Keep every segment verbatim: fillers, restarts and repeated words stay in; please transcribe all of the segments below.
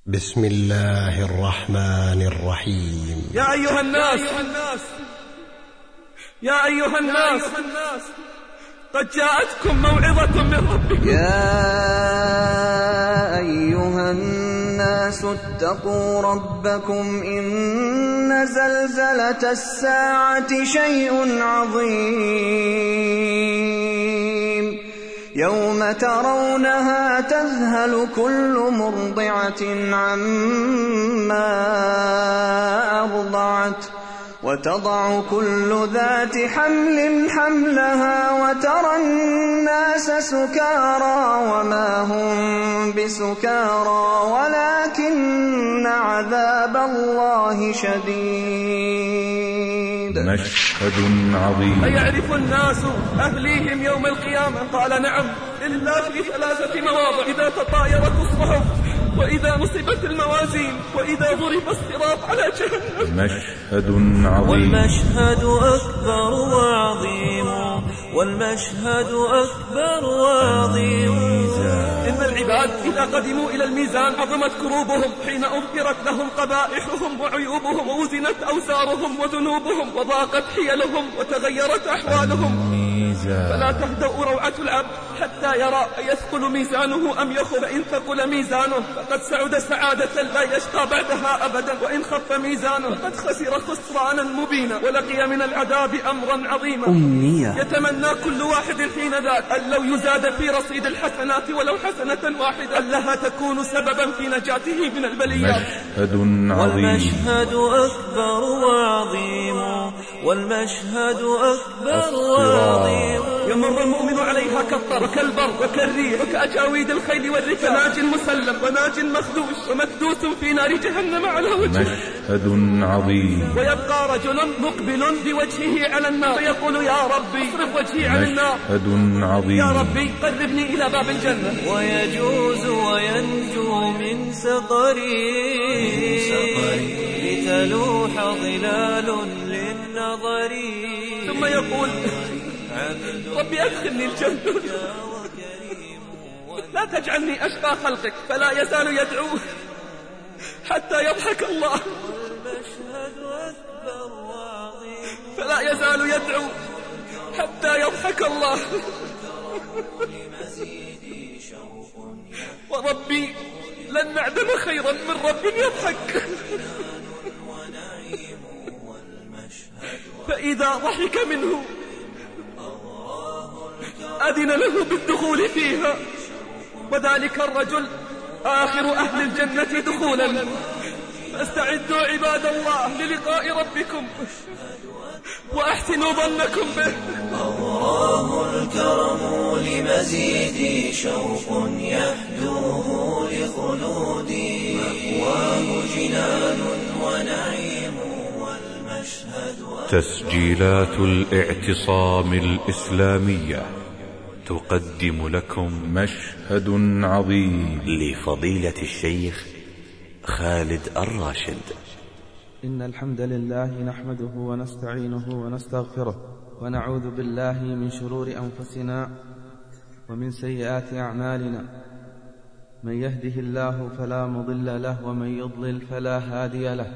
بسم الله الرحمن الرحيم. يا أيها الناس يا أيها الناس قد جاءتكم موعظة من ربكم. يا أيها الناس اتقوا ربكم إن زلزلة الساعة شيء عظيم يوم ترونها تذهل كل مرضعة عما أرضعت وتضع كل ذات حمل حملها وترى الناس سكارى وما هم بسكارى ولكن عذاب الله شديد. مشهد عظيم. أيعرف الناس أهليهم يوم القيامة؟ قال نعم، إلا في ثلاثة مواضع: إذا تطايرت الصحف، وإذا نصبت الموازين، وإذا ضرب الصراط على جهنم. مشهد عظيم. والمشهد أكبر وعظيم، والمشهد أكبر وعظيم. إن العباد إذا قدموا إلى الميزان عظمت كروبهم حين أظهرت لهم قبائحهم وعيوبهم ووزنت أوزارهم وذنوبهم وضاقت حيلهم وتغيرت أحوالهم. فلا تهدأ روعة العبد حتى يرى أيثقل ميزانه أم يخف. فإن ثقل ميزانه فقد سعد سعادة لا يشقى بعدها أبدا، وإن خف ميزانه فقد خسر خسرانا مبينا ولقي من العذاب أمرا عظيما. أمنية يتمنى كل واحد حين ذاك أن لو يزاد في رصيد الحسنات ولو حسنة واحدة لها تكون سببا في نجاته من البليات. مشهد عظيم. والمشهد أكبر وعظيم، والمشهد أكبر وعظيم. يمر المؤمن عليها كالطر وكالبر وكالريح وكأجاويد الخيل والركاب، ناج مسلم وناج مخدوش ومكدوس في نار جهنم على وجهه. مشهد عظيم. ويبقى رجل مقبل بوجهه على النار فيقول يا ربي اصرف وجهي عن النار. مشهد عظيم. يا ربي قربني إلى باب الجنة. ويجوز وينجو من سقري لتلوح ظلال للنظر. ثم يقول ربي أدخلني الجنة لا تجعلني أشقى خلقك. فلا يزال يدعو حتى يضحك الله، فلا يزال يدعو حتى يضحك الله. وربي لن نعدم خيرا من رب يضحك. فإذا ضحك منه أذن له بالدخول فيها، وذلك الرجل آخر أهل الجنة دخولا. فاستعدوا عباد الله للقاء ربكم وأحسنوا ظنكم به. الله الكرم لمزيد شوق يحدوه لخلودي، مأواه جنان ونعيم والمشهد. تسجيلات الاعتصام الإسلامية تقدم لكم مشهد عظيم لفضيلة الشيخ خالد الراشد. إن الحمد لله نحمده ونستعينه ونستغفره، ونعوذ بالله من شرور أنفسنا ومن سيئات أعمالنا. من يهده الله فلا مضل له، ومن يضلل فلا هادي له.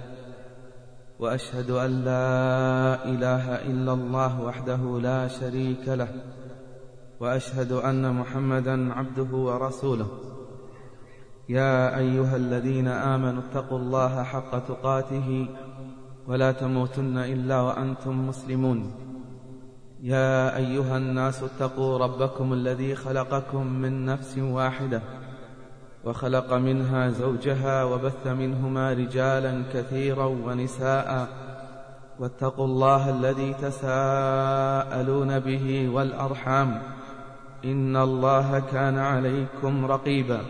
وأشهد أن لا إله إلا الله وحده لا شريك له، وأشهد أن محمدا عبده ورسوله. يا أيها الذين آمنوا اتقوا الله حق تقاته ولا تموتن إلا وأنتم مسلمون. يا أيها الناس اتقوا ربكم الذي خلقكم من نفس واحدة وخلق منها زوجها وبث منهما رجالا كثيرا ونساء، واتقوا الله الذي تساءلون به والأرحام، إن الله كان عليكم رقيبا.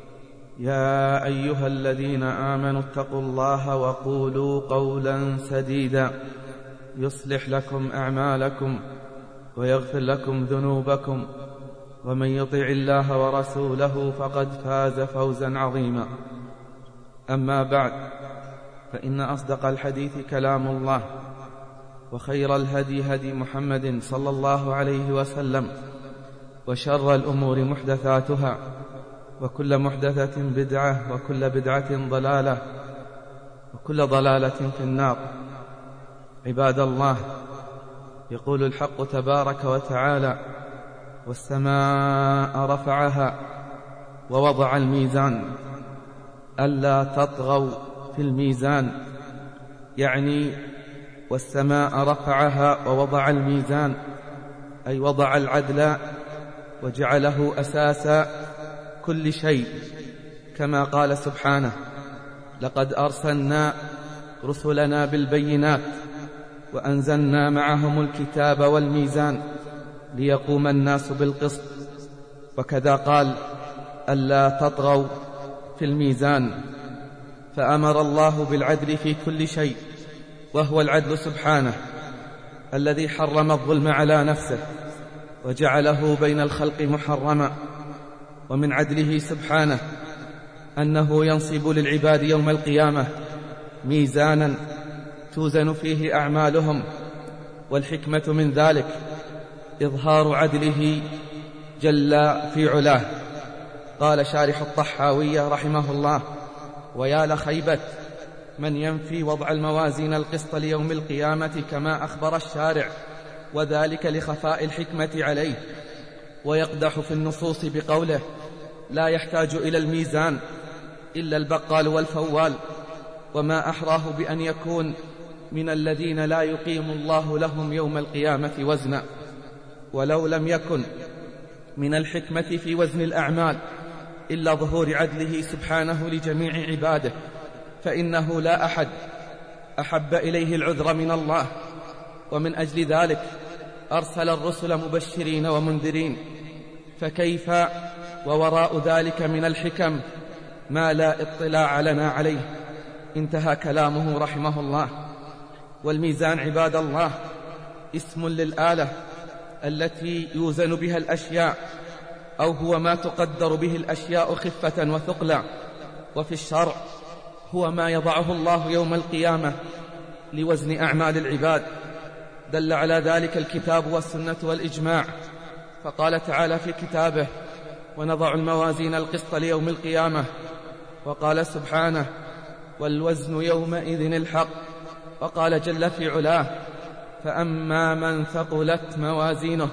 يا أيها الذين آمنوا اتقوا الله وقولوا قولا سديدا يصلح لكم أعمالكم ويغفر لكم ذنوبكم، ومن يطع الله ورسوله فقد فاز فوزا عظيما. أما بعد، فإن أصدق الحديث كلام الله، وخير الهدي هدي محمد صلى الله عليه وسلم، وشر الأمور محدثاتها، وكل محدثة بدعة، وكل بدعة ضلالة، وكل ضلالة في النار. عباد الله، يقول الحق تبارك وتعالى: والسماء رفعها ووضع الميزان ألا تطغوا في الميزان، يعني والسماء رفعها ووضع الميزان أي وضع العدل وجعله أساس كل شيء، كما قال سبحانه: لقد أرسلنا رسلنا بالبينات وأنزلنا معهم الكتاب والميزان ليقوم الناس بالقسط. وكذا قال: ألا تطغوا في الميزان. فأمر الله بالعدل في كل شيء، وهو العدل سبحانه الذي حرم الظلم على نفسه وجعله بين الخلق محرما. ومن عدله سبحانه أنه ينصب للعباد يوم القيامة ميزانا توزن فيه أعمالهم، والحكمة من ذلك إظهار عدله جل في علاه. قال شارح الطحاوية رحمه الله: ويا لخيبة من ينفي وضع الموازين القسط ليوم القيامة كما أخبر الشارع، وذلك لخفاء الحكمة عليه، ويقدح في النصوص بقوله: لا يحتاج إلى الميزان إلا البقال والفوال. وما أحراه بأن يكون من الذين لا يقيم الله لهم يوم القيامة وزنا. ولو لم يكن من الحكمة في وزن الأعمال إلا ظهور عدله سبحانه لجميع عباده، فإنه لا أحد أحب إليه العذر من الله. ومن أجل ذلك أرسل الرسل مبشرين ومنذرين، فكيف ووراء ذلك من الحكم ما لا اطلاع لنا عليه. انتهى كلامه رحمه الله. والميزان عباد الله اسم للآلة التي يوزن بها الأشياء، أو هو ما تقدر به الأشياء خفة وثقلا. وفي الشرع هو ما يضعه الله يوم القيامة لوزن أعمال العباد، دل على ذلك الكتاب والسنة والإجماع. فقال تعالى في كتابه: ونضع الموازين القسط ليوم القيامة. وقال سبحانه: والوزن يومئذ الحق. وقال جل في علاه: فأما من ثقلت موازينه.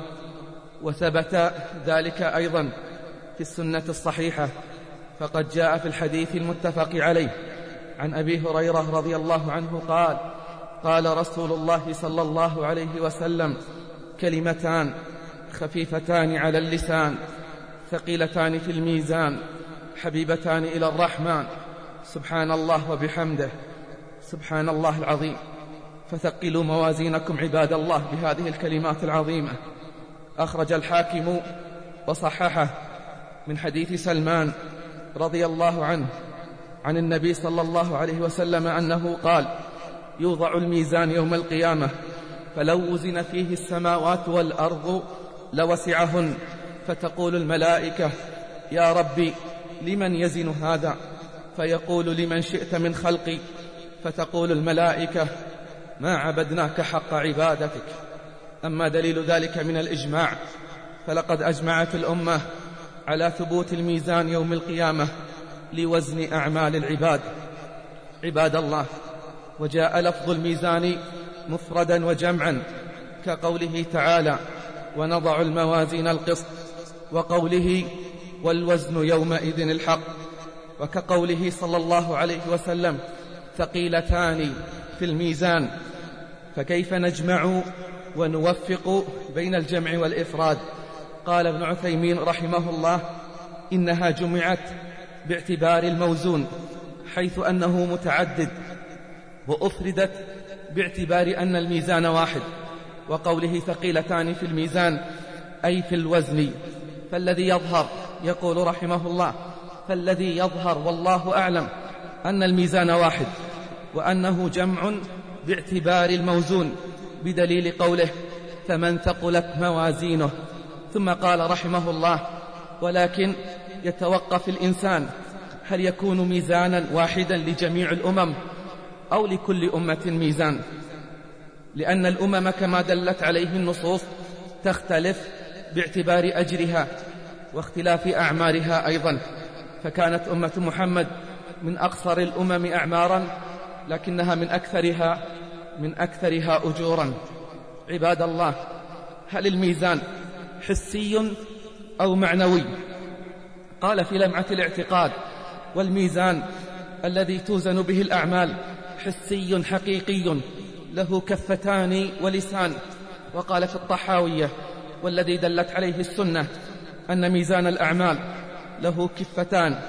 وثبت ذلك أيضا في السنة الصحيحة، فقد جاء في الحديث المتفق عليه عن أبي هريرة رضي الله عنه قال: قال رسول الله صلى الله عليه وسلم: كلمتان خفيفتان على اللسان ثقيلتان في الميزان حبيبتان إلى الرحمن، سبحان الله وبحمده، سبحان الله العظيم. فثقلوا موازينكم عباد الله بهذه الكلمات العظيمة. أخرج الحاكم وصححه من حديث سلمان رضي الله عنه عن النبي صلى الله عليه وسلم أنه قال: يوضع الميزان يوم القيامة، فلو وزن فيه السماوات والأرض لوسعهن، فتقول الملائكة: يا ربي لمن يزن هذا؟ فيقول: لمن شئت من خلقي. فتقول الملائكة: ما عبدناك حق عبادتك. أما دليل ذلك من الإجماع، فلقد أجمعت الأمة على ثبوت الميزان يوم القيامة لوزن أعمال العباد. عباد الله، وجاء لفظ الميزان مفردا وجمعا، كقوله تعالى: ونضع الموازين القسط، وقوله: والوزن يومئذ الحق، وكقوله صلى الله عليه وسلم: ثقيلتان في الميزان. فكيف نجمع ونوفق بين الجمع والإفراد؟ قال ابن عثيمين رحمه الله: إنها جمعت باعتبار الموزون حيث أنه متعدد، وأفردت باعتبار أن الميزان واحد. وقوله ثقيلتان في الميزان أي في الوزن. فالذي يظهر، يقول رحمه الله: فالذي يظهر والله أعلم أن الميزان واحد، وأنه جمع باعتبار الموزون، بدليل قوله: فمن ثقلت موازينه. ثم قال رحمه الله: ولكن يتوقف الإنسان هل يكون ميزانا واحدا لجميع الأمم أو لكل أمة ميزان، لأن الأمم كما دلت عليه النصوص تختلف باعتبار أجرها واختلاف أعمارها أيضا. فكانت أمة محمد من أقصر الأمم أعمارا، لكنها من أكثرها من أكثرها أجورا. عباد الله، هل الميزان حسي أو معنوي؟ قال في لمعة الاعتقاد: والميزان الذي توزن به الأعمال حسي حقيقي له كفتان ولسان. وقال في الطحاوية: والذي دلت عليه السنة أن ميزان الأعمال له كفتان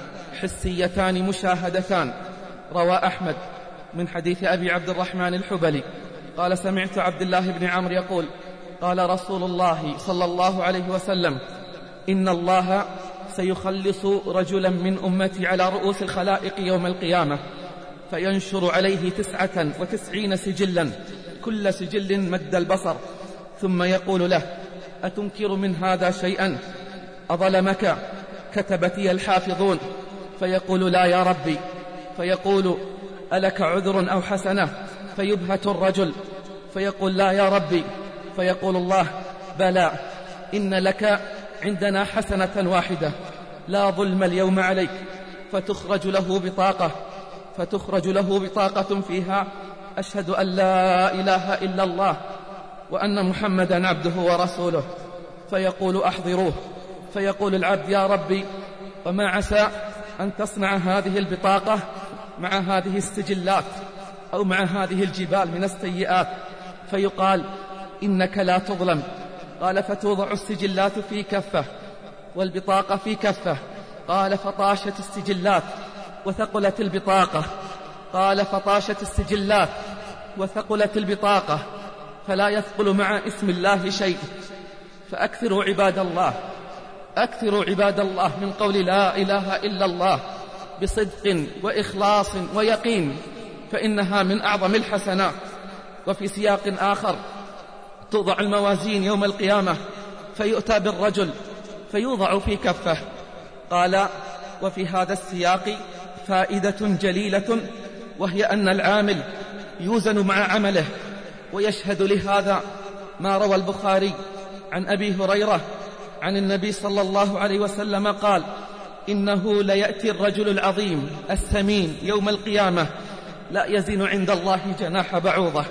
حسيتان مشاهدتان. روى أحمد من حديث أبي عبد الرحمن الحبلي قال: سمعت عبد الله بن عمرو يقول: قال رسول الله صلى الله عليه وسلم: إن الله سيخلص رجلا من أمتي على رؤوس الخلائق يوم القيامة، فينشر عليه تسعة وتسعين سجلا، كل سجل مد البصر، ثم يقول له: أتنكر من هذا شيئا؟ أظلمك كتبتي الحافظون؟ فيقول: لا يا ربي. فيقول: ألك عذر أو حسنة؟ فيبهت الرجل فيقول: لا يا ربي. فيقول الله: بلى، إن لك عندنا حسنة واحدة، لا ظلم اليوم عليك. فتخرج له بطاقة فتخرج له بطاقة فيها: أشهد أن لا إله إلا الله وأن محمدا عبده ورسوله. فيقول: أحضروه. فيقول العبد: يا ربي، وما عسى أن تصنع هذه البطاقة مع هذه السجلات أو مع هذه الجبال من السيئات؟ فيقال: إنك لا تظلم. قال: فتوضع السجلات في كفة والبطاقة في كفة. قال: فطاشت السجلات وثقلت البطاقة. قال: فطاشت السجلات وثقلت البطاقة، فلا يثقل مع اسم الله شيء. فأكثروا عباد الله أكثروا عباد الله من قول لا إله إلا الله بصدق وإخلاص ويقين، فإنها من أعظم الحسنات. وفي سياق آخر: توضع الموازين يوم القيامة فيؤتى بالرجل فيوضع في كفه. قال: وفي هذا السياق فائدة جليلة، وهي أن العامل يوزن مع عمله. ويشهد لهذا ما روى البخاري عن أبي هريرة عن النبي صلى الله عليه وسلم قال: إنه ليأتي الرجل العظيم الثمين يوم القيامة لا يزن عند الله جناح بعوضة.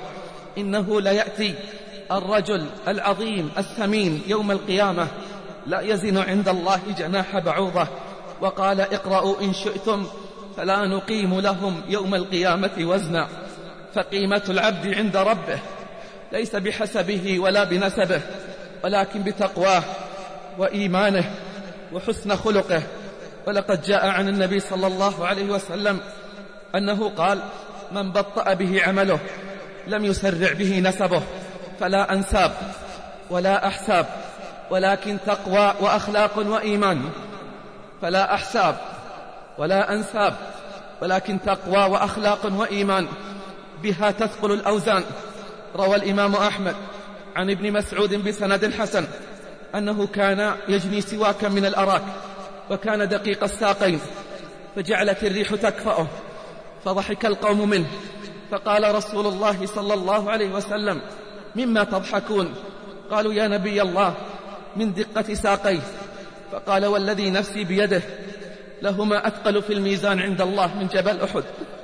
إنه ليأتي الرجل العظيم الثمين يوم القيامة لا يزن عند الله جناح بعوضة. وقال: اقرأوا إن شئتم فلا نقيم لهم يوم القيامة وزنا. فقيمة العبد عند ربه ليس بحسبه ولا بنسبه، ولكن بتقواه وإيمانه وحسن خلقه. ولقد جاء عن النبي صلى الله عليه وسلم أنه قال: من بطأ به عمله لم يسرع به نسبه. فلا أنساب ولا أحساب، ولكن تقوى وأخلاق وإيمان. فلا أحساب ولا أنساب، ولكن تقوى وأخلاق وإيمان، بها تثقل الأوزان. روى الإمام أحمد عن ابن مسعود بسند حسن أنه كان يجني سواكا من الأراك، وكان دقيق الساقين، فجعلت الريح تكفأه، فضحك القوم منه. فقال رسول الله صلى الله عليه وسلم: مما تضحكون؟ قالوا: يا نبي الله، من دقة ساقيه. فقال: والذي نفسي بيده لهما أثقل في الميزان عند الله من جبل أحد.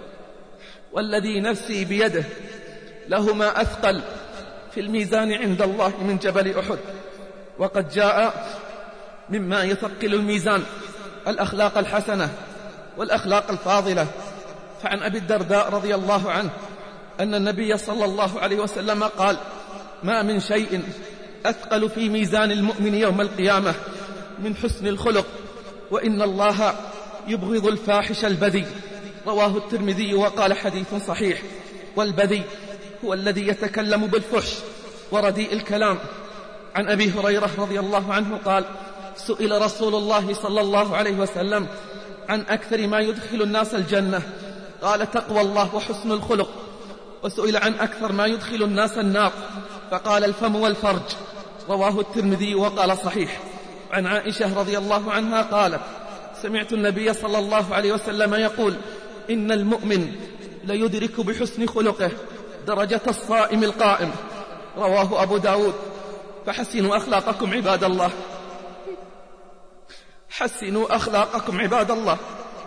والذي نفسي بيده لهما أثقل في الميزان عند الله من جبل أحد. وقد جاء مما يثقل الميزان الأخلاق الحسنة والأخلاق الفاضلة. فعن أبي الدرداء رضي الله عنه أن النبي صلى الله عليه وسلم قال: ما من شيء أثقل في ميزان المؤمن يوم القيامة من حسن الخلق، وإن الله يبغض الفاحش البذيء. رواه الترمذي وقال: حديث صحيح. والبذيء هو الذي يتكلم بالفحش ورديء الكلام. عن أبي هريرة رضي الله عنه قال: سئل رسول الله صلى الله عليه وسلم عن أكثر ما يدخل الناس الجنة، قال: تقوى الله وحسن الخلق. وسئل عن أكثر ما يدخل الناس النار، فقال: الفم والفرج. رواه الترمذي وقال: صحيح. عن عائشة رضي الله عنها قالت: سمعت النبي صلى الله عليه وسلم يقول: إن المؤمن ليدرك بحسن خلقه درجة الصائم القائم. رواه أبو داود. فحسنوا أخلاقكم عباد الله، حسنوا أخلاقكم عباد الله،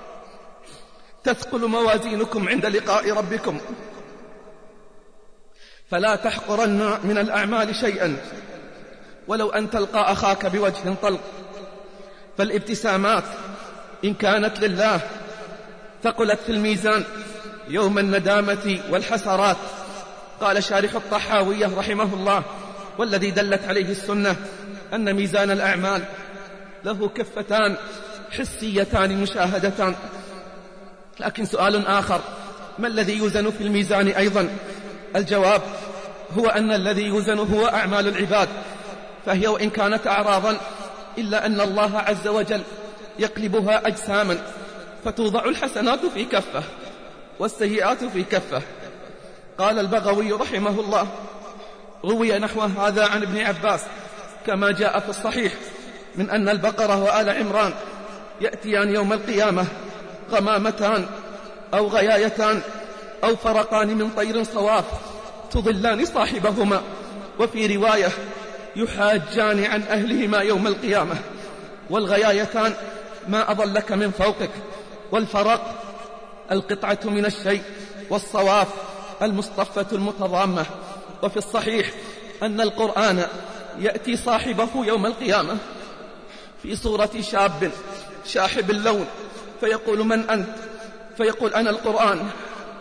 تثقل موازينكم عند لقاء ربكم. فلا تحقرن من الأعمال شيئا ولو أن تلقى أخاك بوجه طلق. فالابتسامات إن كانت لله ثقلت في الميزان يوم الندامة والحسرات. قال شارح الطحاوية رحمه الله: والذي دلت عليه السنة أن ميزان الأعمال له كفتان حسيتان مشاهدتان. لكن سؤال آخر: ما الذي يوزن في الميزان أيضا؟ الجواب هو أن الذي يوزن هو أعمال العباد، فهي وإن كانت أعراضا إلا أن الله عز وجل يقلبها أجساما، فتوضع الحسنات في كفة والسيئات في كفة. قال البغوي رحمه الله: روي نحو هذا عن ابن عباس كما جاء في الصحيح من أن البقرة وآل عمران يأتيان يوم القيامة غمامتان أو غيايتان أو فرقان من طير صواف تضلان صاحبهما، وفي رواية يحاجان عن أهلهما يوم القيامة. والغيايتان ما أضلك من فوقك، والفرق القطعة من الشيء، والصواف المصطفة المتضامة. وفي الصحيح أن القرآن يأتي صاحبه يوم القيامة في صورة شاب شاحب اللون، فيقول: من أنت؟ فيقول: أنا القرآن،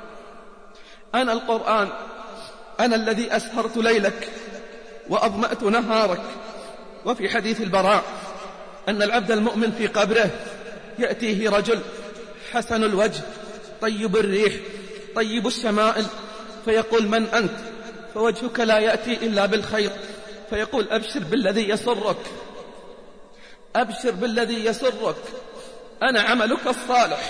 أنا القرآن، أنا الذي أسهرت ليلك وأظمأت نهارك. وفي حديث البراء أن العبد المؤمن في قبره يأتيه رجل حسن الوجه طيب الريح طيب الشمائل، فيقول: من أنت؟ فوجهك لا يأتي إلا بالخير. فيقول: أبشر بالذي يسرك، أبشر بالذي يسرك، أنا عملك الصالح.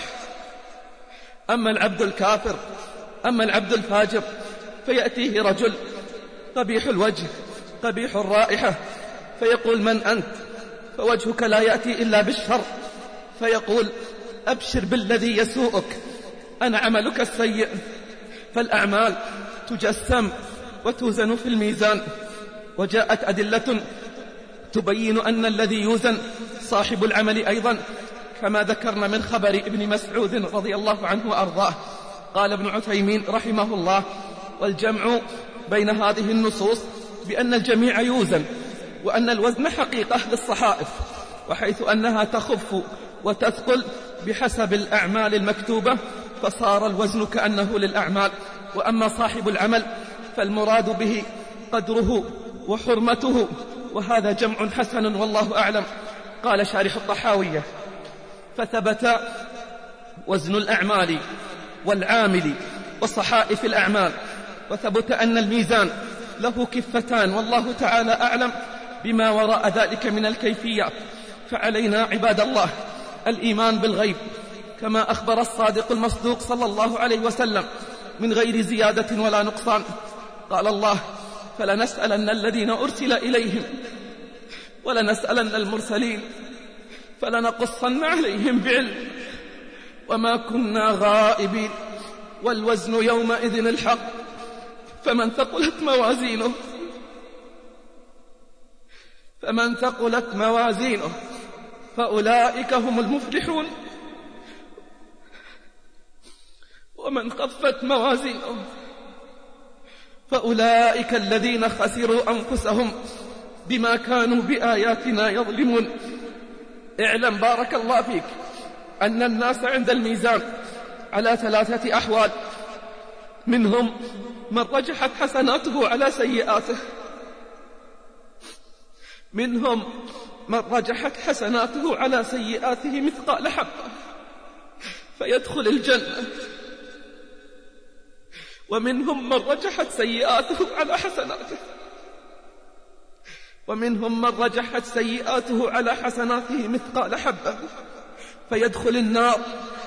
أما العبد الكافر، أما العبد الفاجر، فيأتيه رجل قبيح الوجه قبيح الرائحة، فيقول: من أنت؟ فوجهك لا يأتي إلا بالشر. فيقول: أبشر بالذي يسوءك، أنا عملك السيء. فالأعمال تجسم وتوزن في الميزان. وجاءت أدلة تبين أن الذي يوزن صاحب العمل أيضا، كما ذكرنا من خبر ابن مسعود رضي الله عنه وأرضاه. قال ابن عثيمين رحمه الله: والجمع بين هذه النصوص بأن الجميع يوزن، وأن الوزن حقيقة للصحائف، وحيث أنها تخف وتثقل بحسب الأعمال المكتوبة، فصار الوزن كأنه للأعمال. وأما صاحب العمل فالمراد به قدره وحرمته، وهذا جمع حسن والله أعلم. قال شارح الطحاوية: فثبت وزن الأعمال والعامل وصحائف الأعمال، وثبت أن الميزان له كفتان، والله تعالى أعلم بما وراء ذلك من الكيفيات. فعلينا عباد الله الإيمان بالغيب كما أخبر الصادق المصدوق صلى الله عليه وسلم من غير زيادة ولا نقصان. قال الله: فلنسألن الذين أرسل إليهم ولنسألن المرسلين فلنقصن عليهم بعلم وما كنا غائبين. والوزن يومئذ الحق، فمن ثقلت موازينه فمن ثقلت موازينه فأولئك هم المفلحون، ومن خفت موازينه فأولئك الذين خسروا أنفسهم بما كانوا بآياتنا يظلمون. اعلم بارك الله فيك أن الناس عند الميزان على ثلاثة أحوال: منهم من رجحت حسناته على سيئاته، منهم من رجحت حسناته على سيئاته مثقال حبة فيدخل الجنة، ومنهم من رجحت سيئاته على حسناته، ومنهم من رجحت سيئاته على حسناته مثقال حبة فيدخل النار،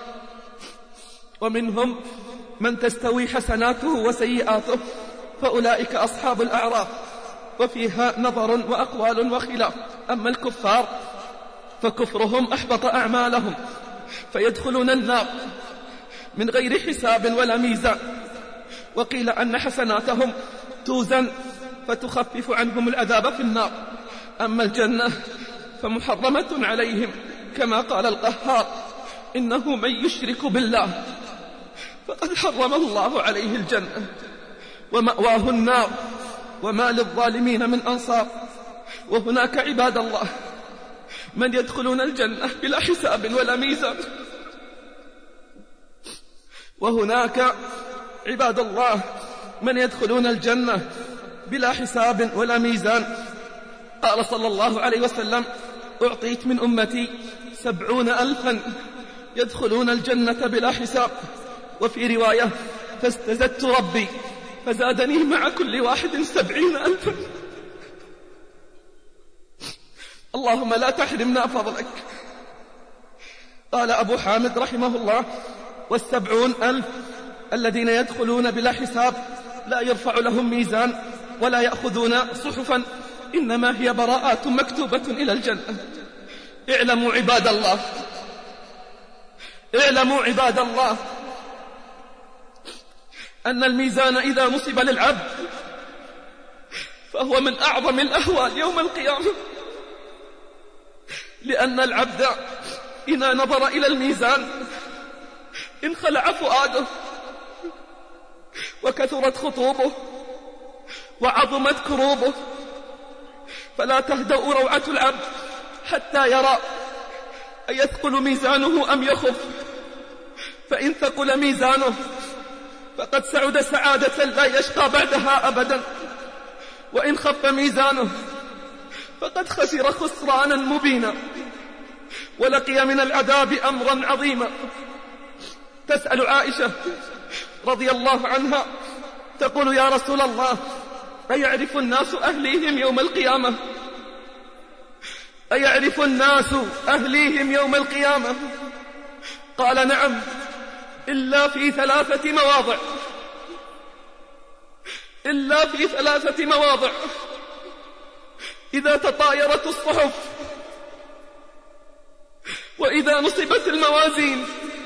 ومنهم من تستوي حسناته وسيئاته فأولئك أصحاب الأعراف، وفيها نظر وأقوال وخلاف. أما الكفار فكفرهم أحبط أعمالهم فيدخلون النار من غير حساب ولا ميزان. وقيل أن حسناتهم توزن فتخفف عنهم العذاب في النار. أما الجنة فمحرمة عليهم كما قال القهار: إنه من يشرك بالله فقد حرم الله عليه الجنة ومأواه النار وما للظالمين من أنصار. وهناك عباد الله من يدخلون الجنة بلا حساب ولا ميزان، وهناك عباد الله من يدخلون الجنة بلا حساب ولا ميزان. قال صلى الله عليه وسلم: أعطيت من أمتي سبعون ألفا يدخلون الجنة بلا حساب. وفي رواية: فاستزدت ربي فزادني مع كل واحد سبعين ألفا. اللهم لا تحرمنا فضلك. قال أبو حامد رحمه الله: والسبعون ألف الذين يدخلون بلا حساب لا يرفع لهم ميزان ولا يأخذون صحفا، إنما هي براءات مكتوبة إلى الجنة. اعلموا عباد الله اعلموا عباد الله أن الميزان إذا نصب للعبد فهو من أعظم الأهوال يوم القيامة، لأن العبد إذا نظر إلى الميزان انخلع فؤاده وكثرت خطوبه وعظمت كروبه، فلا تهدأ روعة العبد حتى يرى أيثقل ميزانه أم يخف. فإن ثقل ميزانه فقد سعد سعادة لا يشقى بعدها أبدا، وإن خف ميزانه فقد خسر خسرانا مبينا ولقي من العذاب أمرا عظيما. تسأل عائشة رضي الله عنها تقول: يا رسول الله، أيعرف الناس أهليهم يوم القيامة؟ أيعرف الناس أهليهم يوم القيامة؟ قال: نعم، إلا في ثلاثة مواضع إلا في ثلاثة مواضع: إذا تطايرت الصحف، وإذا نصبت الموازين،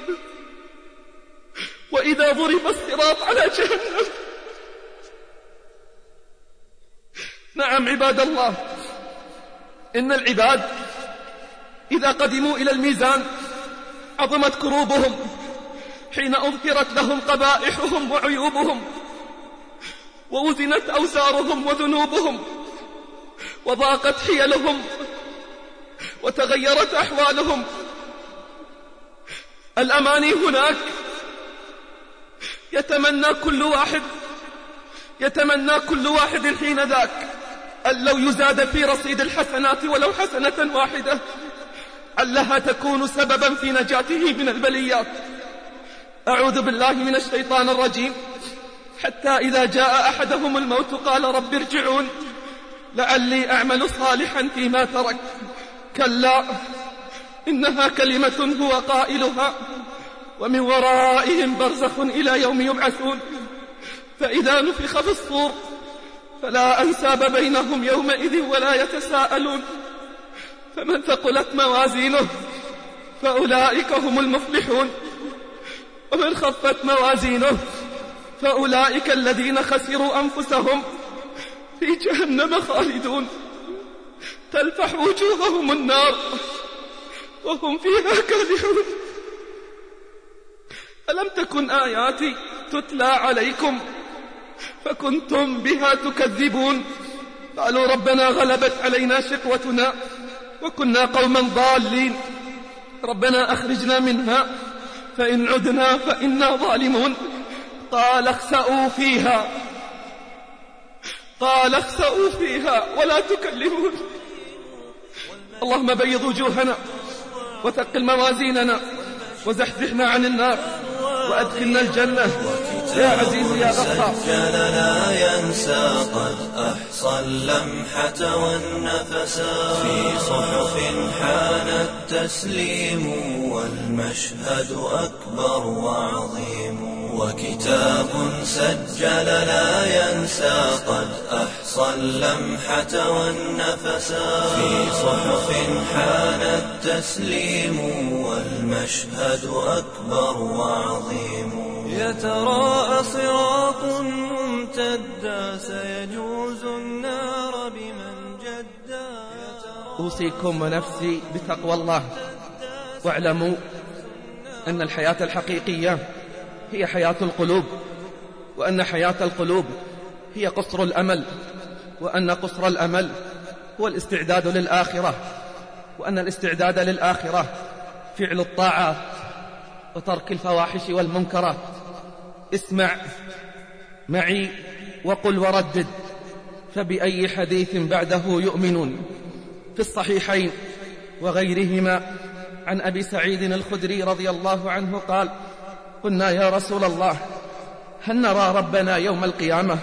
وإذا ضرب الصراط على جهنم. نعم عباد الله، إن العباد إذا قدموا إلى الميزان عظمت كروبهم حين أظهرت لهم قبائحهم وعيوبهم، ووزنت أوزارهم وذنوبهم، وضاقت حيلهم وتغيرت أحوالهم. الأماني هناك يتمنى كل واحد يتمنى كل واحد حين ذاك أن لو يزاد في رصيد الحسنات ولو حسنة واحدة علها تكون سببا في نجاته من البليات. أعوذ بالله من الشيطان الرجيم. حتى إذا جاء أحدهم الموت قال: رب ارجعون لعلي أعمل صالحا فيما ترك. كلا إنها كلمة هو قائلها ومن ورائهم برزخ إلى يوم يبعثون. فإذا نفخ في الصور فلا أنساب بينهم يومئذ ولا يتساءلون. فمن ثقلت موازينه فأولئك هم المفلحون، ومن خفت موازينه فأولئك الذين خسروا أنفسهم في جهنم خالدون، تلفح وجوههم النار وهم فيها كالحون. ألم تكن آياتي تتلى عليكم فكنتم بها تكذبون؟ قالوا ربنا غلبت علينا شقوتنا وكنا قوما ضالين، ربنا أخرجنا منها فإن عدنا فإنا ظالمون. قال اخسأوا فيها قال اخسأوا فيها ولا تكلمون. اللهم بيض وجوهنا وثقل موازيننا وزحزحنا عن النار وأدخلنا الجنة يا عزيز يا غفار. سجل لا ينسى قد أحصى اللمحة والنفسا في صحف حان التسليم والمشهد أكبر وعظيم. وكتاب سجل لا ينسى قد أحصى اللمحة والنفسا في صحف حان التسليم والمشهد أكبر وعظيم. يتراءى صراط ممتدا سيجوز النار بمن جدا. أوصيكم ونفسي بتقوى الله واعلموا أن الحياة الحقيقية هي حياة القلوب، وأن حياة القلوب هي قصر الأمل، وأن قصر الأمل هو الاستعداد للآخرة، وأن الاستعداد للآخرة فعل الطاعات وترك الفواحش والمنكرات. اسمع معي وقل وردد، فبأي حديث بعده يؤمنون. في الصحيحين وغيرهما عن أبي سعيد الخدري رضي الله عنه قال: قلنا يا رسول الله هل نرى ربنا يوم القيامة؟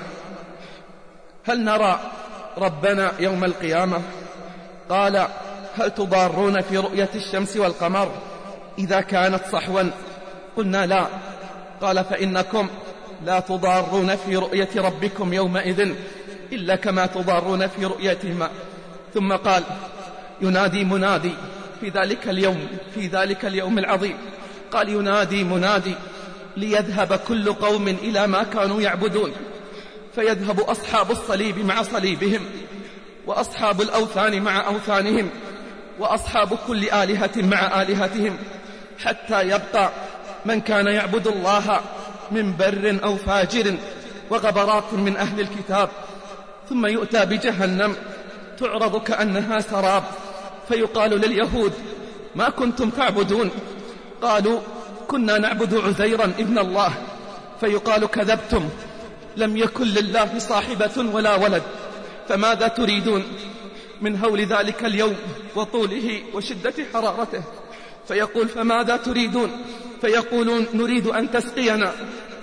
هل نرى ربنا يوم القيامة؟ قال: هل تضارون في رؤية الشمس والقمر إذا كانت صحوا؟ قلنا لا. قال: فإنكم لا تضارون في رؤية ربكم يومئذ إلا كما تضارون في رؤيتهما. ثم قال: ينادي منادي في ذلك اليوم في ذلك اليوم العظيم. قال: ينادي منادي ليذهب كل قوم إلى ما كانوا يعبدون، فيذهب أصحاب الصليب مع صليبهم، وأصحاب الأوثان مع أوثانهم، وأصحاب كل آلهة مع آلهتهم، حتى يبقى من كان يعبد الله من بر أو فاجر وغبرات من أهل الكتاب. ثم يؤتى بجهنم تعرض كأنها سراب، فيقال لليهود: ما كنتم تعبدون؟ قالوا: كنا نعبد عزيرا ابن الله. فيقال: كذبتم، لم يكن لله صاحبة ولا ولد، فماذا تريدون؟ من هول ذلك اليوم وطوله وشدة حرارته. فيقول: فماذا تريدون؟ فيقولون: نريد أن تسقينا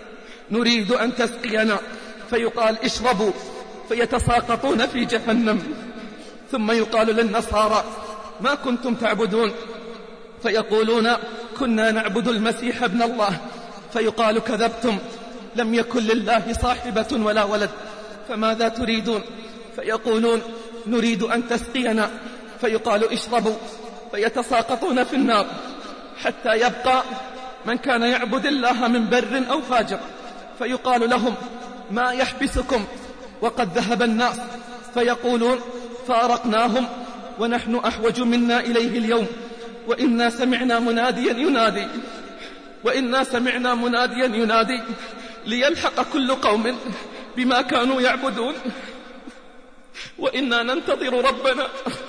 نريد أن تسقينا. فيقال: اشربوا، فيتساقطون في جهنم. ثم يقال للنصارى: ما كنتم تعبدون؟ فيقولون: كنا نعبد المسيح ابن الله. فيقال: كذبتم، لم يكن لله صاحبة ولا ولد، فماذا تريدون؟ فيقولون: نريد أن تسقينا. فيقال: اشربوا، فيتساقطون في النار، حتى يبقى من كان يعبد الله من بر أو فاجر. فيقال لهم: ما يحبسكم وقد ذهب الناس؟ فيقولون: فارقناهم ونحن أحوج منا إليه اليوم، وإنا سمعنا مناديا ينادي وإنا سمعنا مناديا ينادي ليلحق كل قوم بما كانوا يعبدون، وإنا ننتظر ربنا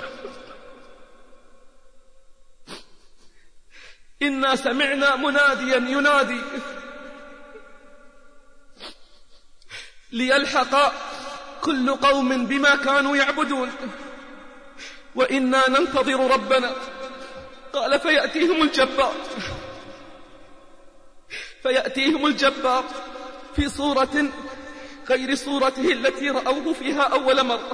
إنا سمعنا مناديا ينادي ليلحق كل قوم بما كانوا يعبدون، وإنا ننتظر ربنا. قال: فيأتيهم الجبار فيأتيهم الجبار في صورة غير صورته التي رأوه فيها أول مرة،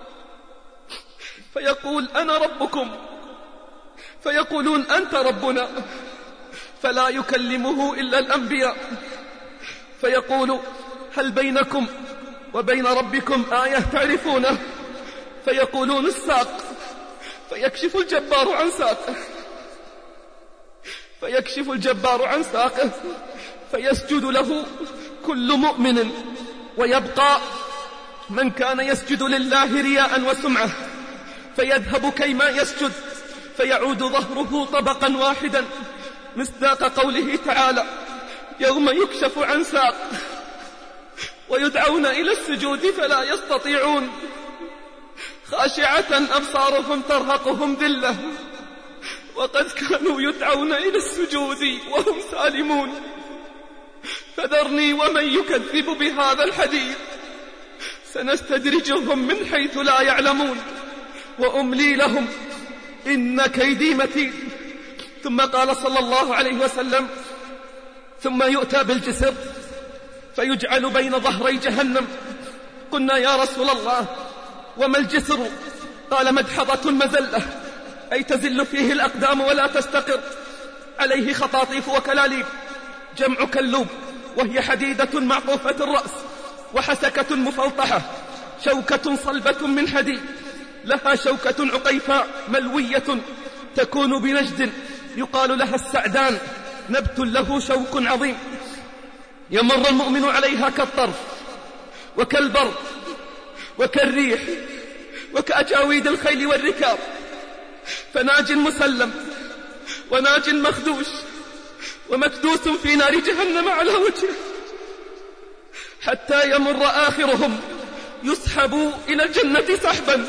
فيقول: أنا ربكم. فيقولون: أنت ربنا. فلا يكلمه إلا الأنبياء. فيقول: هل بينكم وبين ربكم آية تعرفونه؟ فيقولون: الساق. فيكشف الجبار عن ساقه فيكشف الجبار عن ساقه فيسجد له كل مؤمن، ويبقى من كان يسجد لله رياء وسمعة، فيذهب كيما يسجد، فيعود ظهره طبقا واحدا، مصداق قوله تعالى: يوم يكشف عن ساق ويدعون إلى السجود فلا يستطيعون، خاشعة أبصارهم ترهقهم ذلة، وقد كانوا يدعون إلى السجود وهم سالمون. فذرني ومن يكذب بهذا الحديث سنستدرجهم من حيث لا يعلمون وأملي لهم إن كيدي متين. ثم قال صلى الله عليه وسلم: ثم يؤتى بالجسر فيجعل بين ظهري جهنم. قلنا: يا رسول الله وما الجسر؟ قال: مدحضة مزلة، أي تزل فيه الأقدام ولا تستقر، عليه خطاطيف وكلاليب، جمع كلوب، وهي حديدة معطوفة الرأس، وحسكة مفلطحة، شوكة صلبة من حديد، لها شوكة عقيفاء ملوية تكون بنجد يقال لها السعدان، نبت له شوك عظيم، يمر المؤمن عليها كالطرف وكالبرق وكالريح وكأجاويد الخيل والركاب، فناج مسلم وناج مخدوش ومكدوس في نار جهنم على وجهه، حتى يمر آخرهم يسحبوا إلى الجنة سحبا.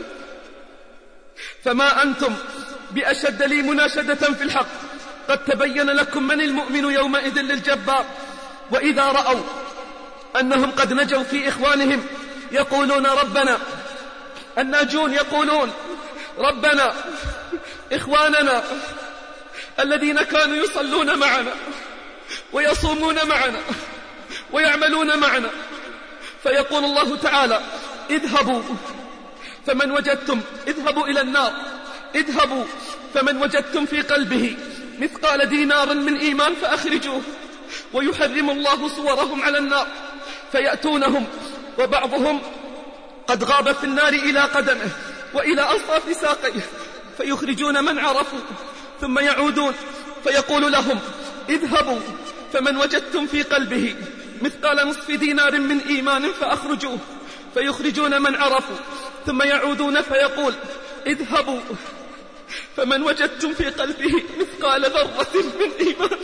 فما أنتم بأشد لي مناشدة في الحق، قد تبين لكم من المؤمن يومئذ للجبار. وإذا رأوا أنهم قد نجوا في إخوانهم يقولون ربنا، الناجون يقولون ربنا إخواننا الذين كانوا يصلون معنا ويصومون معنا ويعملون معنا. فيقول الله تعالى اذهبوا فمن وجدتم اذهبوا إلى النار، اذهبوا فمن وجدتم في قلبه مثقال دينار من إيمان فأخرجوه. ويحرم الله صورهم على النار، فيأتونهم وبعضهم قد غاب في النار إلى قدمه وإلى أصاف ساقيه، فيخرجون من عرفوا ثم يعودون فيقول لهم اذهبوا فمن وجدتم في قلبه مثقال نصف دينار من إيمان فأخرجوه. فيخرجون من عرفوا ثم يعودون فيقول اذهبوا فمن وجدتم في قلبه مثقال ذرة من إيمان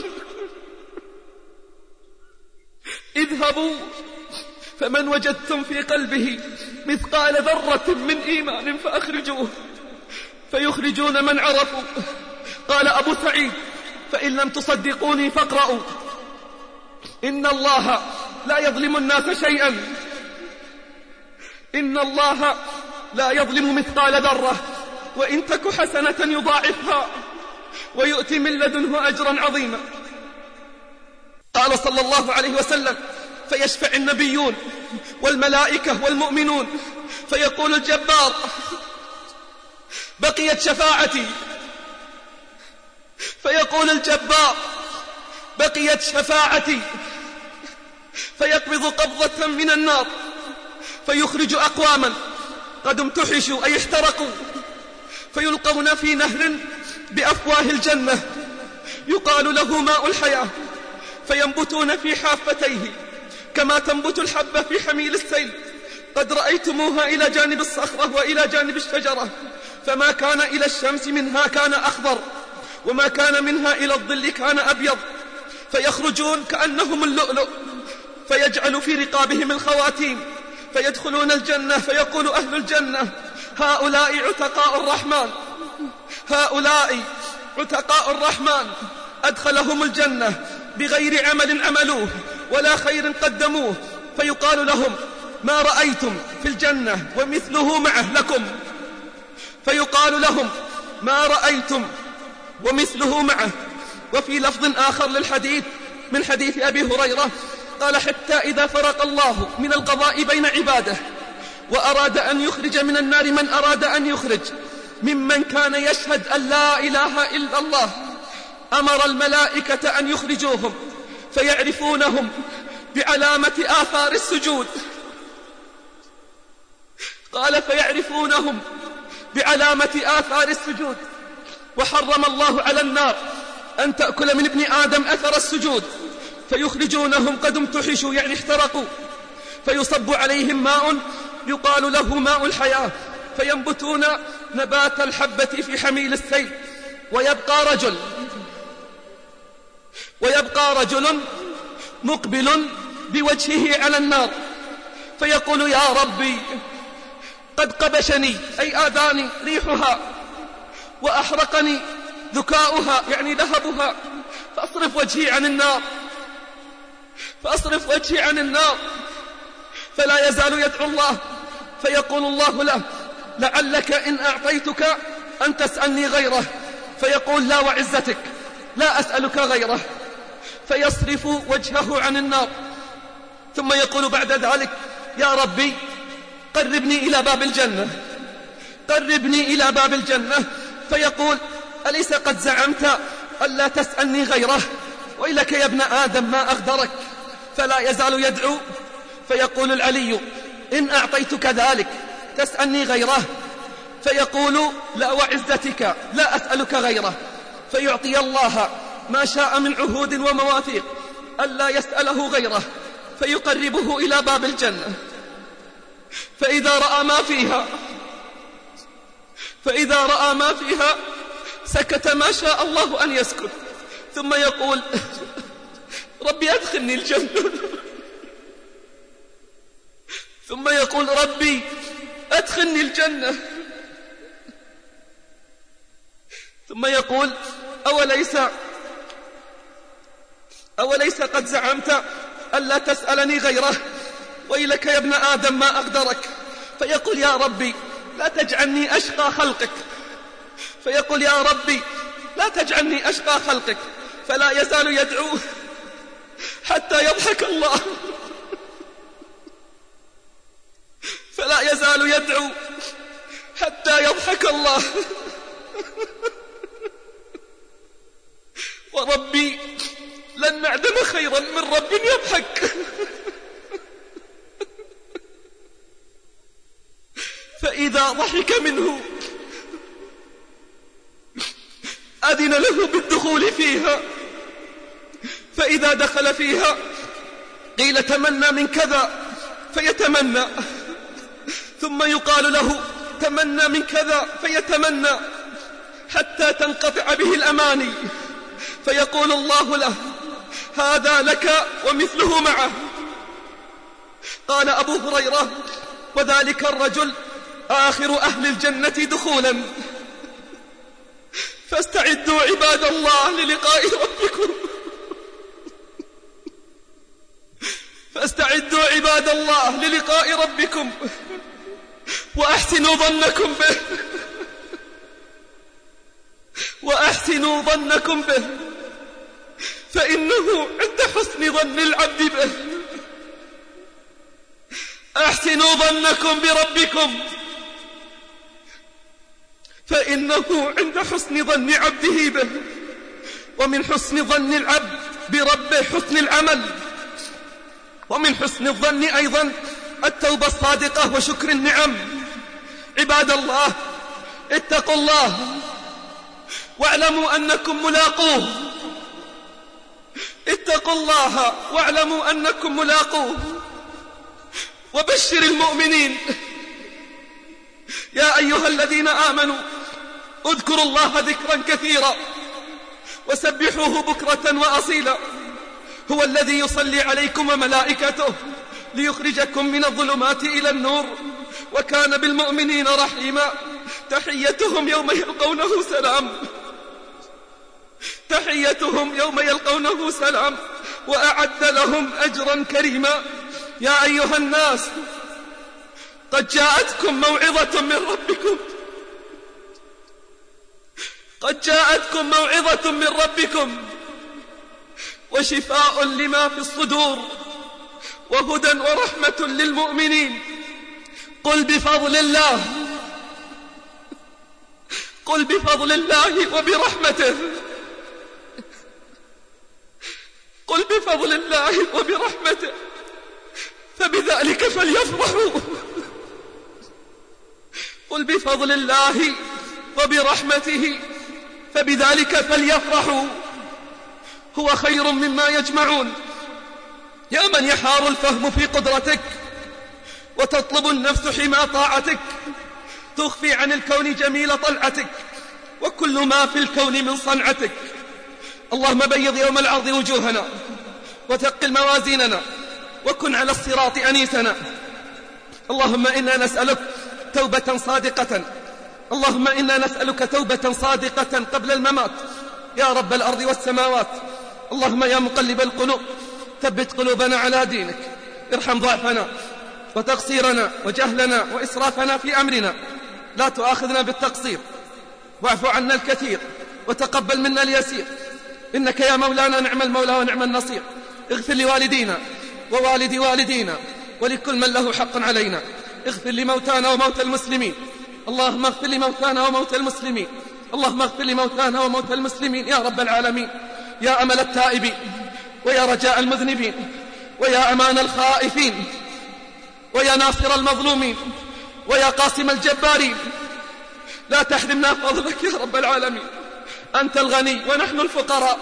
اذهبوا فمن وجدتم في قلبه مثقال ذرة من إيمان فأخرجوه. فيخرجون من عرفوا. قال أبو سعيد فإن لم تصدقوني فاقرأوا إن الله لا يظلم الناس شيئا، إن الله لا يظلم مثقال ذرة وإن تك حسنة يضاعفها ويؤتي من لدنه أجرا عظيما. قال صلى الله عليه وسلم فيشفع النبيون والملائكة والمؤمنون فيقول الجبار بقيت شفاعتي، فيقول الجبار بقيت شفاعتي، فيقبض قبضة من النار فيخرج أقواما قد امتحشوا أي احترقوا، فيلقون في نهر بأفواه الجنة يقال له ماء الحياة، فينبتون في حافتيه كما تنبت الحبة في حميل السيل. قد رأيتموها إلى جانب الصخرة وإلى جانب الشجرة، فما كان إلى الشمس منها كان أخضر وما كان منها إلى الظل كان أبيض. فيخرجون كأنهم اللؤلؤ، فيجعل في رقابهم الخواتيم، فيدخلون الجنة فيقول أهل الجنة هؤلاء عتقاء الرحمن، هؤلاء عتقاء الرحمن أدخلهم الجنة بغير عمل عملوه ولا خير قدموه. فيقال لهم ما رأيتم في الجنة ومثله معه لكم، فيقال لهم ما رأيتم ومثله معه. وفي لفظ آخر للحديث من حديث أبي هريرة قال حتى إذا فرق الله من القضاء بين عباده وأراد أن يخرج من النار من أراد أن يخرج ممن كان يشهد أن لا إله إلا الله أمر الملائكة أن يخرجوهم فيعرفونهم بعلامة آثار السجود. قال فيعرفونهم بعلامة آثار السجود. وحرم الله على النار أن تأكل من ابن آدم أثر السجود، فيخرجونهم قد امتحشوا يعني احترقوا، فيصب عليهم ماء يقال له ماء الحياة، فينبتون نبات الحبة في حميل السيل. ويبقى رجل ويبقى رجل مقبل بوجهه على النار فيقول يا ربي قد قبشني أي آذاني ريحها وأحرقني ذكاؤها يعني لهبها، فأصرف وجهي عن النار فأصرف وجهي عن النار. فلا يزال يدعو الله، فيقول الله له لعلك إن أعطيتك أن تسألني غيره، فيقول لا وعزتك لا أسألك غيره، فيصرف وجهه عن النار. ثم يقول بعد ذلك يا ربي قربني إلى باب الجنة قربني إلى باب الجنة، فيقول أليس قد زعمت ألا تسألني غيره، ويلك يا ابن آدم ما أغدرك. فلا يزال يدعو، فيقول العلي إن أعطيتك ذلك تسألني غيره، فيقول لا وعزتك لا أسألك غيره، فيعطي الله ما شاء من عهود ومواثيق ألا يسأله غيره، فيقربه إلى باب الجنة. فإذا رأى ما فيها فإذا رأى ما فيها سكت ما شاء الله أن يسكت، ثم يقول ربي أدخلني الجنة، ثم يقول ربي أدخلني الجنة، ثم يقول أوليس أوليس قد زعمت ألا تسألني غيره، ويلك يا ابن آدم ما أقدرك. فيقول يا ربي لا تجعلني أشقى خلقك، فيقول يا ربي لا تجعلني أشقى خلقك، فلا يزال يدعو حتى يضحك الله، فلا يزال يدعو حتى يضحك الله. وربي لن نعدم خيرا من رب يضحك. فإذا ضحك منه أذن له بالدخول فيها، فإذا دخل فيها قيل تمنى من كذا فيتمنى، ثم يقال له تمنى من كذا فيتمنى حتى تنقطع به الأماني، فيقول الله له هذا لك ومثله معه. قال أبو هريرة وذلك الرجل آخر أهل الجنة دخولا. فاستعدوا عباد الله للقاء ربكم، فاستعدوا عباد الله للقاء ربكم وأحسنوا ظنكم به، وأحسنوا ظنكم به، فإنه عند حسن ظن العبد به. أحسنوا ظنكم بربكم، فإنه عند حسن ظن عبده به. ومن حسن ظن العبد بربه حسن العمل، ومن حسن الظن أيضا التوبة الصادقة وشكر النعم. عباد الله اتقوا الله واعلموا أنكم ملاقوه، اتقوا الله واعلموا أنكم ملاقوه. وبشر المؤمنين يا أيها الذين آمنوا اذكروا الله ذكرا كثيرا وسبحوه بكرة وأصيلا، هو الذي يصلي عليكم وملائكته ليخرجكم من الظلمات إلى النور، وكان بالمؤمنين رحيما. تحيتهم يوم يلقونه سلام، تحيتهم يوم يلقونه سلام، وأعد لهم أجرا كريما. يا أيها الناس قد جاءتكم موعظة من ربكم، قد جاءتكم موعظة من ربكم وشفاء لما في الصدور وهدى ورحمة للمؤمنين. قل بفضل الله، قل بفضل الله وبرحمته، قل بفضل الله وبرحمته فبذلك فليفرحوا. قل بفضل الله وبرحمته فبذلك فليفرحوا هو خير مما يجمعون. يا من يحار الفهم في قدرتك وتطلب النفس حمى طاعتك، تخفي عن الكون جميل طلعتك وكل ما في الكون من صنعتك. اللهم بيض يوم العرض وجوهنا وثقل موازيننا وكن على الصراط أنيسنا. اللهم إنا نسألك توبة صادقة، اللهم إنا نسألك توبة صادقة قبل الممات يا رب الأرض والسماوات. اللهم يا مقلب القلوب ثبت قلوبنا على دينك، ارحم ضعفنا وتقصيرنا وجهلنا وإسرافنا في أمرنا، لا تؤاخذنا بالتقصير، واعف عنا الكثير وتقبل منا اليسير، إنك يا مولانا نعم المولى ونعم النصير. اغفر لوالدينا ووالد والدينا ولكل من له حق علينا، اغفر لموتانا وموتى المسلمين، اللهم اغفر لموتانا وموتى المسلمين، اللهم اغفر لموتانا وموتى المسلمين يا رب العالمين. يا أمل التائبين ويا رجاء المذنبين ويا أمان الخائفين ويا ناصر المظلومين ويا قاسم الجبارين، لا تحرمنا فضلك يا رب العالمين. أنت الغني ونحن الفقراء،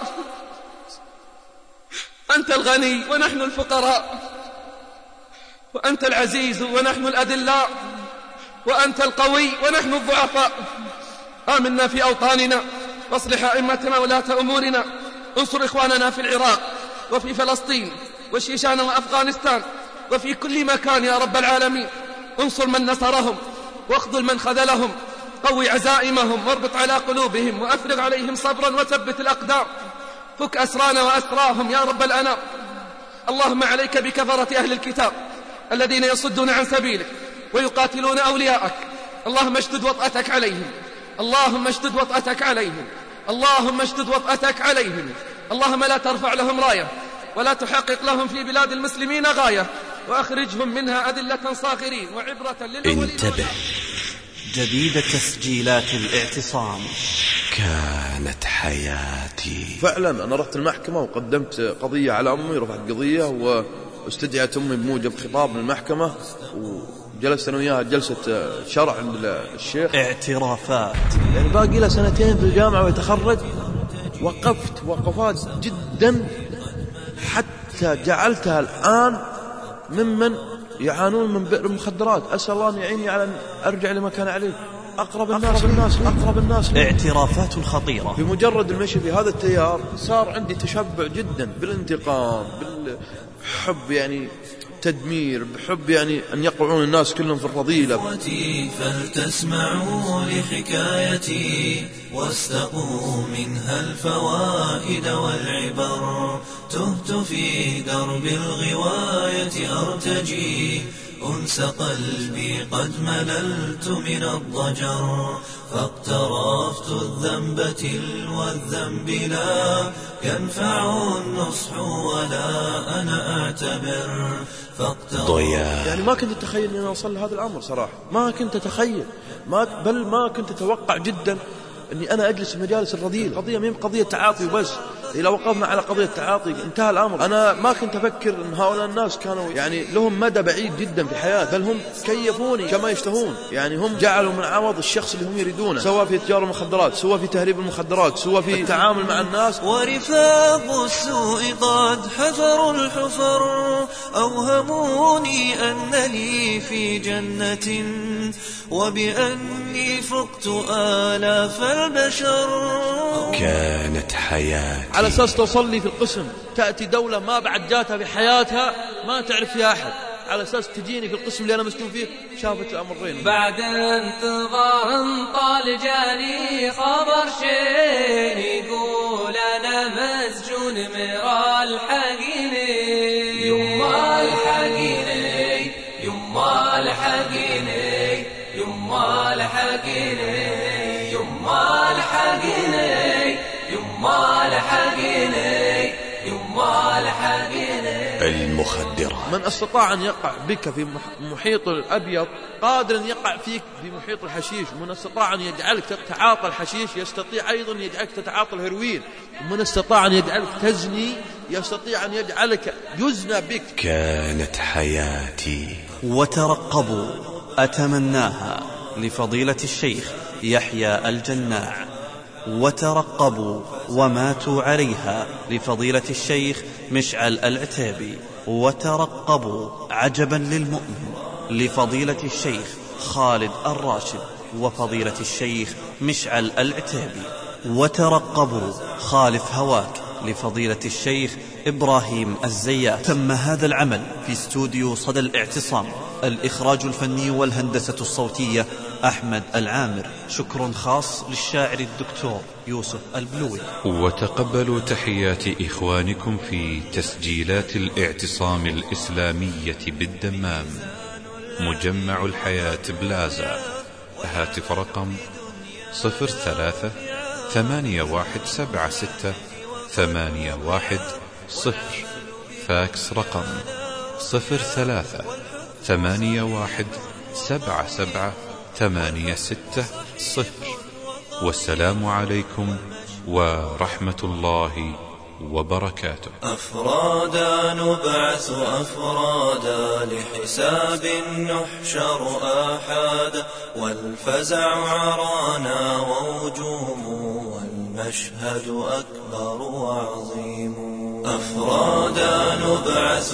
أنت الغني ونحن الفقراء، وأنت العزيز ونحن الأذلاء، وأنت القوي ونحن الضعفاء. آمنا في أوطاننا واصلح أئمتنا ولاة أمورنا. انصر إخواننا في العراق وفي فلسطين وشيشان وأفغانستان وفي كل مكان يا رب العالمين. انصر من نصرهم واخذل من خذلهم، قوي عزائمهم واربط على قلوبهم وأفرغ عليهم صبرا وثبت الأقدام. فك أسرانا وأسراهم يا رب الأنام. اللهم عليك بكفرة أهل الكتاب الذين يصدون عن سبيلك ويقاتلون أولياءك. اللهم اشدد وطأتك عليهم، اللهم اشدد وطأتك عليهم، اللهم اشدد وطأتك عليهم. اللهم لا ترفع لهم راية ولا تحقق لهم في بلاد المسلمين غاية، وأخرجهم منها أذلة صاغرين وعبرة للأولين. انتبه، جديد تسجيلات الاعتصام. كانت حياتي. فعلا أنا رحت المحكمة وقدمت قضية على أمي، رفعت قضية واستدعت أمي بموجب خطاب من المحكمة، وجلست أنا وياها جلسة شرع عند الشيخ. اعترافات، يعني باقي له سنتين في الجامعة ويتخرج. وقفت وقفات جدا حتى جعلتها الآن ممن يعانون من بئر المخدرات. أسأل الله أن يعيني على أن أرجع لما كان عليه. أقرب الناس الناس أقرب الناس. اعترافات خطيرة. بمجرد المشي في هذا التيار صار عندي تشبع جدا بالانتقام، بالحب، يعني تدمير، بحب يعني أن يقعون الناس كلهم في الرذيلة. فلتسمعوا لحكايتي واستقوا منها الفوائد والعبر. تهت في درب الغواية أرتجي أنس قلبي، قد مللت من الضجر. فاقترفت الذنب تلو الذنب، لا ينفع النصح ولا أنا أعتبر. ضياء. يعني ما كنت أتخيل أن أوصل لهذا الأمر صراحة، ما كنت أتخيل، ما بل ما كنت أتوقع جدا أني أنا أجلس في مجالس الرذيل. قضية مين قضية تعاطي وبس. إذا وقفنا على قضية تعاطي انتهى الأمر. أنا ما كنت أفكر أن هؤلاء الناس كانوا يعني لهم مدى بعيد جدا في حياة، بل هم كيفوني كما يشتهون. يعني هم جعلوا من عوض الشخص اللي هم يريدونه، سواء في تجارة المخدرات، سواء في تهريب المخدرات، سواء في التعامل مع الناس. ورفاق السوء قد حفروا الحفر، أوهموني أن لي في جنة وبأني فقت آلاف البشر. كانت حياتي. على أساس توصل لي في القسم تأتي دولة ما بعد جاتها في حياتها ما تعرف فيها أحد، على أساس تجيني في القسم اللي أنا مسكون فيه. شافت الأمرين. بعد انتظار طال جاني خبر شين يقول أنا مسجون مرا الحقيني. يما الحقيني يما الحقيني يما الحقيني يما الحقيني يما الحقيني يما الحقيني. المخدرة. من استطاع أن يقع بك في محيط الأبيض قادر أن يقع فيك في محيط الحشيش. ومن استطاع أن يجعلك تتعاطى الحشيش يستطيع أيضا أن يجعلك تتعاطى الهيروين. ومن استطاع أن يجعلك تزني يستطيع أن يجعلك يزنى بك. كانت حياتي. وترقبوا، أتمناها لفضيلة الشيخ يحيى الجناع. وترقبوا وماتوا عليها لفضيلة الشيخ مشعل العتيبي. وترقبوا عجبا للمؤمن لفضيلة الشيخ خالد الراشد وفضيلة الشيخ مشعل العتيبي. وترقبوا خالف هواك لفضيلة الشيخ إبراهيم الزيات. تم هذا العمل في استوديو صدى الاعتصام. الإخراج الفني والهندسة الصوتية أحمد العامر. شكر خاص للشاعر الدكتور يوسف البلوي. وتقبلوا تحيات إخوانكم في تسجيلات الاعتصام الإسلامية بالدمام، مجمع الحياة بلازا. هاتف رقم صفر ثلاثة ثمانية واحد سبعة ستة ثمانية واحد صفر. فاكس رقم صفر ثلاثة ثمانية واحد سبعة سبعة ثمانية ستة صفر. والسلام عليكم ورحمة الله وبركاته. أفرادا نبعث أفرادا لحساب نحشر آحادا، والفزع عرانا ووجوم والمشهد أكبر وعظيم. أفرادا نبعث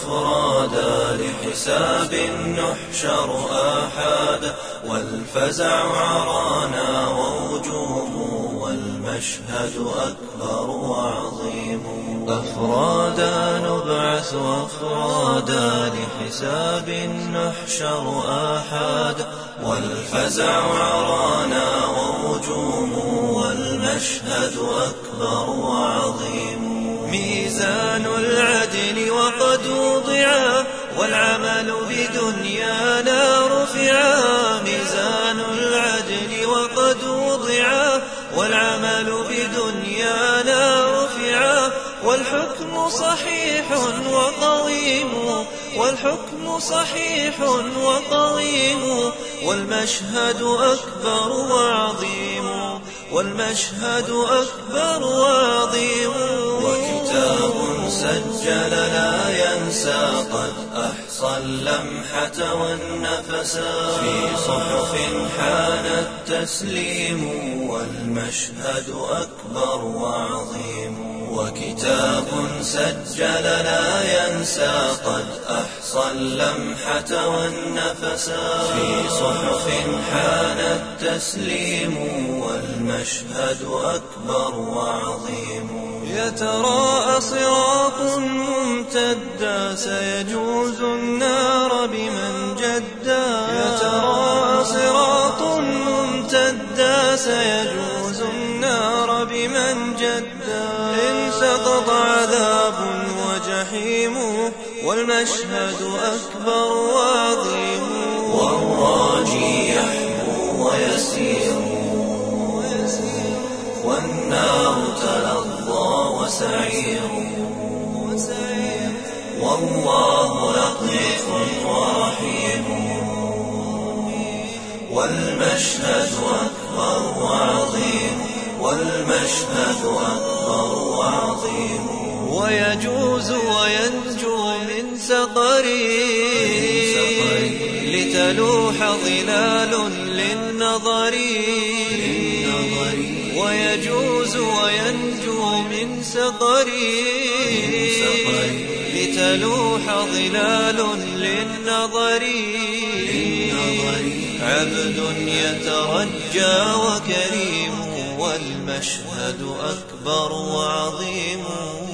أفرادا لحساب نحشر آحادا، والفزع عرانا ووجوم والمشهد والمشهد أكبر وعظيم. أفرادا نبعث أفرادا لحساب نحشر آحادا والفزع عرانا وهجوم والمشهد أكبر وعظيم. ميزان العدل وقد وضعا والعمل بدنيانا رفعا. ميزان العدل وقد وضعا والعمل بدنيانا رفعا. والحكم صحيح وقويم والحكم صحيح وقويم والمشهد أكبر وعظيم والمشهد أكبر وعظيم. وكتاب سجل لا ينسى قد أحصى اللمحة والنفسا. في صحف حان التسليم والمشهد أكبر وعظيم. وكتاب سجل لا ينسى قد أحصى اللمحة والنفسا. في صحف حان التسليم والمشهد أكبر وعظيم. يتراءى صراط ممتدا سيجوز النار بمن جدا. يتراءى صراط ممتدا سيجوز النار بمن جدا. إن سقط عذاب وجحيم والمشهد أكبر وعظيم. والراجي يحبو ويسير والنار تلظى وسعير. والله لطيف ورحيم والمشهد أكبر وعظيم. والمشهد أكبر وعظيم. ويجوز وينجو من سقري لتلوح ظلال للنظر. ويجوز وينجو من سقري لتلوح ظلال للنظر. عبد يترجى وكريم والمشهد أكبر وعظيم.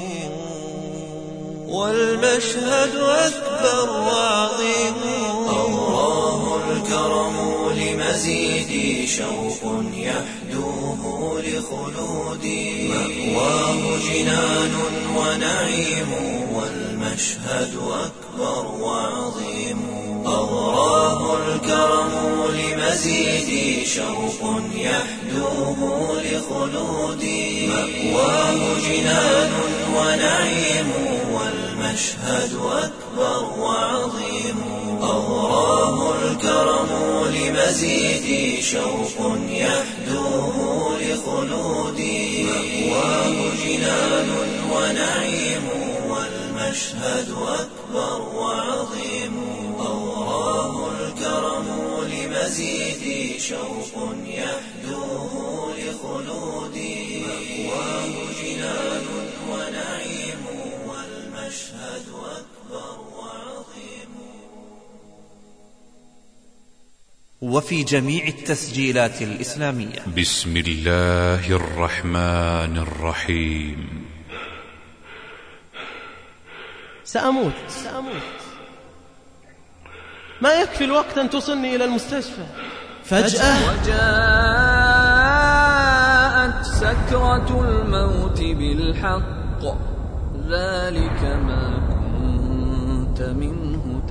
والمشهد أكبر وعظيم. الله الكرم لمزيد شوق يحدوه لخلودي. مأواه جنان ونعيم والمشهد أكبر وعظيم. أوراه الكرم لمزيد شوق يحدوه لخلودي. مأواه جنان ونعيم والمشهد أكبر وعظيم. أوراه الكرم لمزيد شوق يحدوه لخلودي. مأواه جنان ونعيم والمشهد أكبر وعظيم. أوراه الكرم لمزيد شوق يحدوه لخلودي. مأواه جنان ونعيم والمشهد أكبر وعظيم. وفي جميع التسجيلات الإسلامية. بسم الله الرحمن الرحيم. سأموت سأموت ما يكفي الوقت أن توصلني إلى المستشفى. فجأة وجاءت سكرة الموت بالحق ذلك ما كنت منه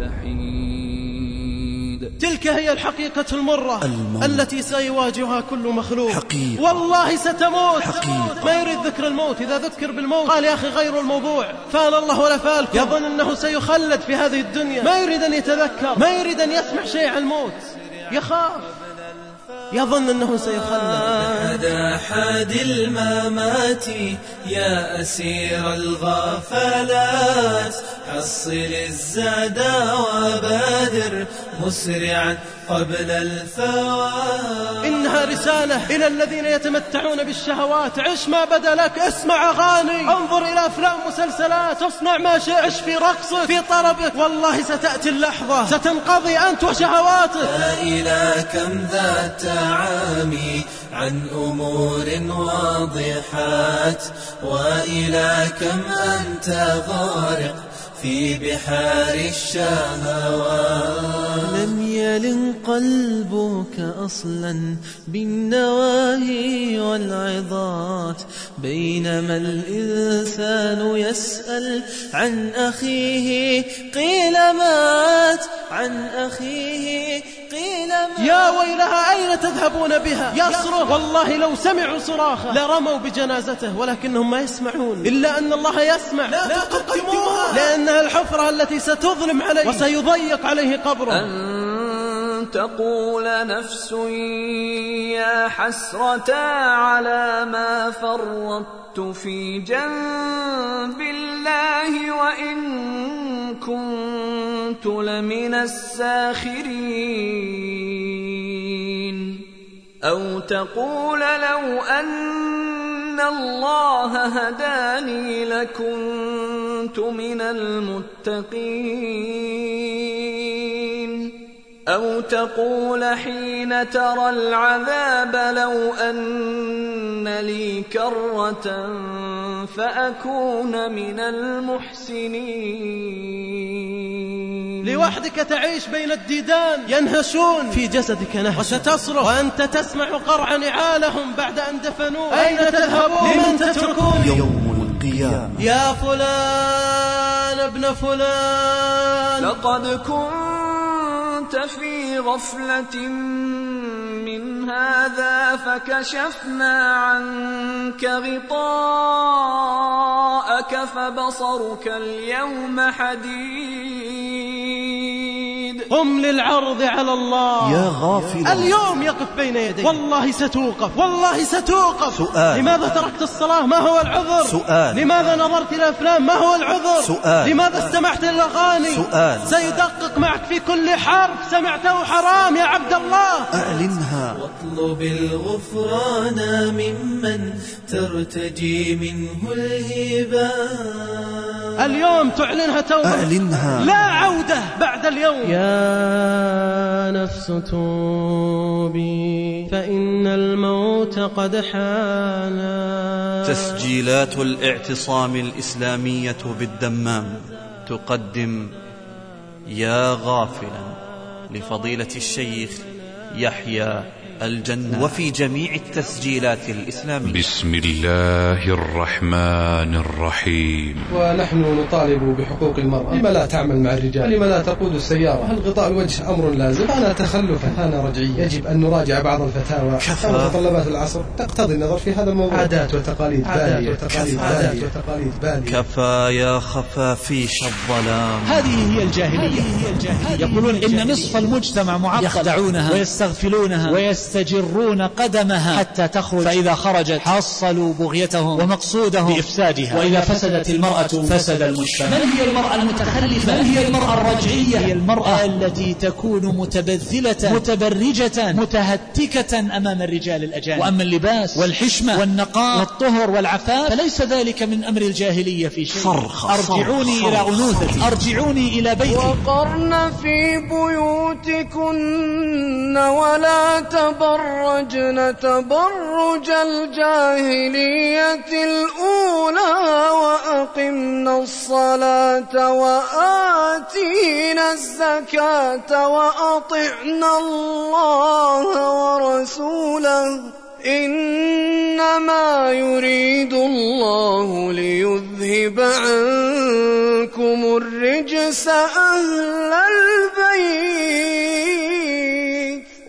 تحيد. تلك هي الحقيقة المرة الموت. التي سيواجهها كل مخلوق. حقيقة. والله ستموت. حقيقة. ما يريد ذكر الموت. إذا ذكر بالموت قال يا أخي غير الموضوع، فال الله ولا فالكم. يظن أنه سيخلد في هذه الدنيا، ما يريد أن يتذكر، ما يريد أن يسمع شيء عن الموت، يخاف، يظن أنه سيخلد. هذا حاد الممات يا أسير الغفلات. حصل الزاد وبادر مسرعا قبل الفوات. إنها رسالة إلى الذين يتمتعون بالشهوات. عش ما بدا لك، اسمع أغاني، انظر إلى أفلام مسلسلات، اصنع ما شئت، عش في رقصك في طربك، والله ستأتي اللحظة ستنقضي أنت وشهواتك. لا إلى كم ذا تعامي عن أمور واضحات، وإلى كم أنت غارق في بحار الشهوات. لم يلن قلبك أصلا بالنواهي والعظات، بينما الإنسان يسأل عن أخيه قيل مات، عن أخيه قيل مات. يا ويلها أين تذهبون بها؟ يصرخ، والله لو سمعوا صراخه لرموا بجنازته، ولكنهم ما يسمعون، إلا أن الله يسمع. لا, لا تقدموها، لأنها الحفرة التي ستظلم عليه وسيضيق عليه قبره. أن تقول نفس يا حسرة على ما فرطت في جنب الله وإن كنت لمن الساخرين. أو تقول لو أن الله هداني لكنت من المتقين. أو تقول حين ترى العذاب لو أن لي كرة فأكون من المحسنين. لوحدك تعيش بين الديدان ينهشون في جسدك نهشا، وستصرخ وأنت تسمع قرع نعالهم بعد أن دفنوه. أين تذهبون؟ لمن تتركون؟ يوم القيامة. يا فلان ابن فلان، لقد كنت في غفلة من هذا فكشفنا عنك غطاءك فبصرك اليوم حديد. قم للعرض على الله يا غافل، اليوم يقف بين يديك، والله ستوقف، والله ستوقف. سؤال. لماذا تركت الصلاة؟ ما هو العذر؟ سؤال. لماذا نظرت إلى الأفلام؟ ما هو العذر؟ سؤال. لماذا استمعت للأغاني؟ سؤال. سيدقق معك في كل حرف سمعته حرام يا عبد الله. أعلنها. واطلب الغفران ممن ترتجي منه الهبات. اليوم تعلنها توبة. أعلنها. لا عودة بعد اليوم. يا نفس توبي فإن الموت قد حان. تسجيلات الاعتصام الإسلامية بالدمام تقدم يا غافلا لفضيلة الشيخ يحيى الجنة، وفي جميع التسجيلات الإسلامية. بسم الله الرحمن الرحيم. ونحن نطالب بحقوق المرأة. لما لا تعمل مع الرجال؟ لما لا تقود السيارة؟ هل غطاء الوجه أمر لازم؟ كان تخلفا، كان رجعيا. يجب أن نراجع بعض الفتاوى أو متطلبات العصر تقتضي النظر في هذا الموضوع. عادات وتقاليد بالية، وتقاليد بالية، وتقاليد بالية. كفى يا خفافيش الظلام. هذه هي الجاهلية. يقولون إن نصف المجتمع معقد، يخدعونها ويستغفلونها ويستجرون قدمها حتى تخرج، فإذا خرجت حصلوا بغيتهم ومقصودهم بإفسادها، وإذا فسدت المرأة فسد المجتمع. من هي المرأة المتخلفة؟ من هي المرأة الرجعية؟ هي المرأة التي تكون متبذلة متبرجة متهتكة أمام الرجال الأجانب. وأما اللباس والحشمة والنقاء والطهر والعفاف فليس ذلك من أمر الجاهلية في شيء. صرخ أرجعوني صرخ إلى أنوثتي، أرجعوني إلى بيتي. وقرن في بيوتكن ولا تبرجن تبرج الجاهلية الأولى وأقمنا الصلاة وآتينا الزكاة وأطعنا الله ورسوله إنما يريد الله ليذهب عنكم الرجس أهل البيت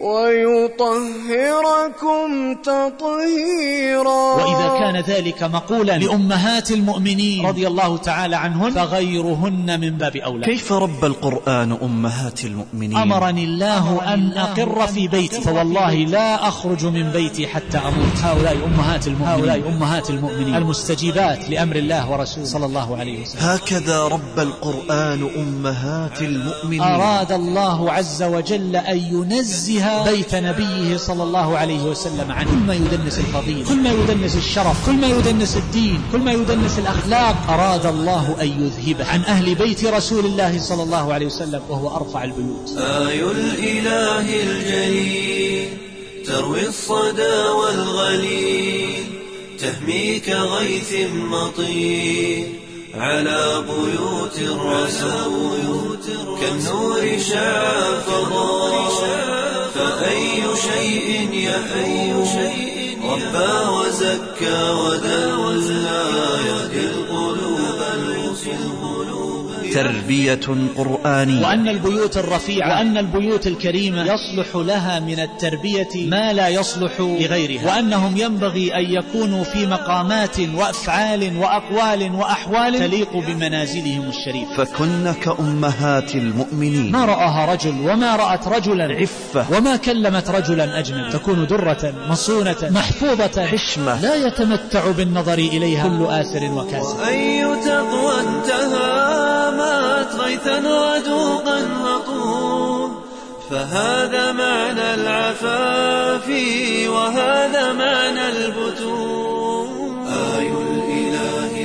ويطهركم تطهيرا. وإذا كان ذلك مقولا لأمهات المؤمنين رضي الله تعالى عنهن فغيرهن من باب أولى. كيف رب القرآن أمهات المؤمنين؟ أمرني الله أن أقر في بيتي فوالله لا أخرج من بيتي حتى أموت. هؤلاء أمهات المؤمنين، هؤلاء أمهات المؤمنين المستجيبات لأمر الله ورسوله صلى الله عليه وسلم. هكذا رب القرآن أمهات المؤمنين. أراد الله عز وجل أن ينزه بيت نبيه صلى الله عليه وسلم عن كل ما يدنس الفضيل، كل ما يدنس الشرف، كل ما يدنس الدين، كل ما يدنس الأخلاق. أراد الله أن يذهبه عن أهل بيت رسول الله صلى الله عليه وسلم وهو أرفع البيوت. آي الإله الجليل تروي الصدى والغليل تهمي كغيث مطير على بيوت الرسول كالنور شع فضاء. فأي شيء يحيو ربى وزكى ودلى يهدي القلوب الوصول. تربية قرآنية. وأن البيوت الرفيعة وأن البيوت الكريمة يصلح لها من التربية ما لا يصلح لغيرها، وأنهم ينبغي أن يكونوا في مقامات وأفعال وأقوال وأحوال تليق بمنازلهم الشريفة. فكن كأمهات المؤمنين. ما رآها رجل وما رأت رجلا عفة وما كلمت رجلا أجنب. تكون درة مصونة محفوظة حشمة لا يتمتع بالنظر إليها كل آسر وكاسر. أي تقوى انتهى مات غيثا ودوقا مطور. فهذا معنى العفاف وهذا معنى البتور. آي الإله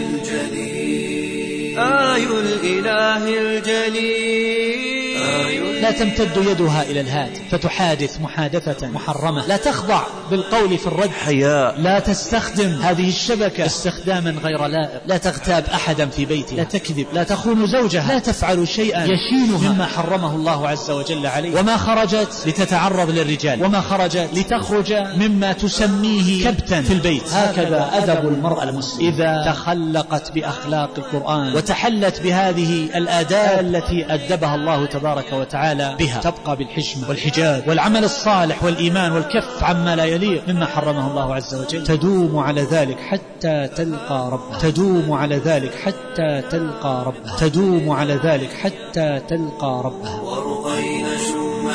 الجليل آي الإله الجليل. لا تمتد يدها إلى الهاتف فتحادث محادثة محرمة. لا تخضع بالقول في الرد. حياء. لا تستخدم هذه الشبكة استخداما غير لائق. لا تغتاب أحدا في بيتها. لا تكذب. لا تخون زوجها. لا تفعل شيئا يشينها مما حرمه الله عز وجل عليه. وما خرجت لتتعرض للرجال، وما خرجت لتخرج مما تسميه كبتا في البيت. هكذا أدب المرأة المسلمة إذا تخلقت بأخلاق القرآن وتحلت بهذه الآداب التي أدبها الله تبارك وتعالى بها، تبقى بالحشمة والحجاب والعمل الصالح والإيمان والكف عما لا يليق مما حرمه الله عز وجل. تدوم على ذلك حتى تلقى ربها. تدوم على ذلك حتى تلقى ربها. تدوم على ذلك حتى تلقى ربها. ورقين شم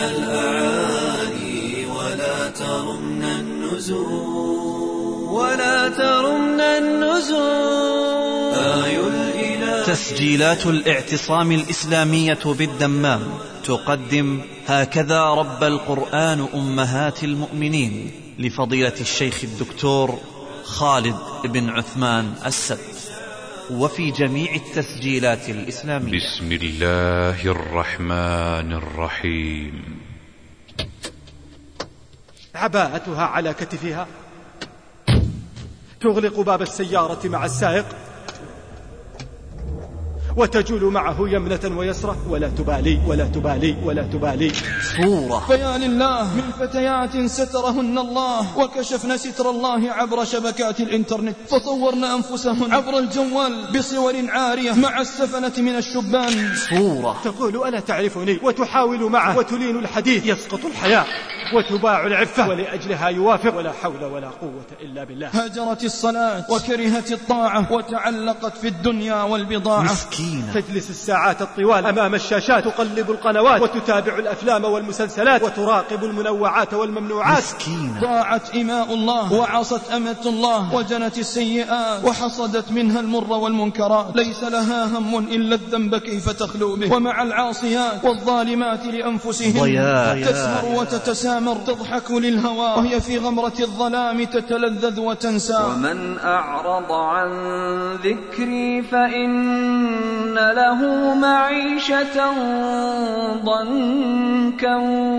الأعالي ولا ترمن النزول ولا ترمن النزول. آي الإله. تسجيلات الاعتصام الإسلامية بالدمام تقدم هكذا رب القرآن أمهات المؤمنين لفضيلة الشيخ الدكتور خالد بن عثمان السبت، وفي جميع التسجيلات الإسلامية. بسم الله الرحمن الرحيم. عباءتها على كتفها، تغلق باب السيارة مع السائق وتجول معه يمنة ويسرة ولا تبالي ولا تبالي ولا تبالي. صورة. فيا لله من فتيات سترهن الله وكشفن ستر الله عبر شبكات الإنترنت، فصورن أنفسهن عبر الجوال بصور عارية مع السفنة من الشبان. صورة. تقول ألا تعرفني وتحاول معه وتلين الحديث. يسقط الحياء وتباع العفة ولأجلها يوافق. ولا حول ولا قوة إلا بالله. هجرت الصلاة وكرهت الطاعة وتعلقت في الدنيا والبضاعة. مسكينة. تجلس الساعات الطوال أمام الشاشات، تقلب القنوات وتتابع الأفلام والمسلسلات وتراقب المنوعات والممنوعات. مسكينة. ضاعت إماء الله وعصت أمة الله وجنت السيئات وحصدت منها المر والمنكرات. ليس لها هم إلا الذنب كيف تخلو به. ومع العاصيات والظالمات لأنفسهم ضياء. تسمر وتتسامر، تضحك للهوى وهي في غمرة الظلام تتلذذ وتنسى. ومن أعرض عن ذكري فإن له معيشة ضنكا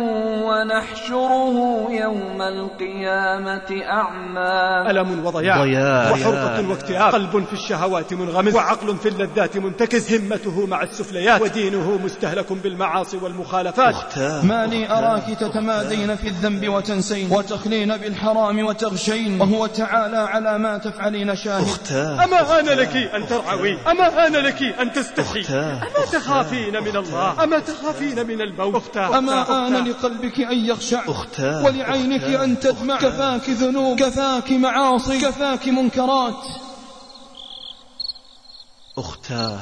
ونحشره يوم القيامة أعمى. ألم وضياع وحرقة واكتئاب، قلب في الشهوات منغمس وعقل في اللذات منتكس، همته مع السفليات ودينه مستهلك بالمعاصي والمخالفات. ما لي أراك تتمادين تقعين في الذنب وتنسين وتخلين بالحرام وتغشين وهو تعالى على ما تفعلين شاهد. أختاه أما آن لك أن ترعوي، أما آن لك أن تستحي، أما تخافين من الله، أما تخافين من الموت. أختاه أما آن لقلبك أن يخشع ولعينك أن تدمع. كفاك ذنوب، كفاك معاصي، كفاك منكرات. أختاه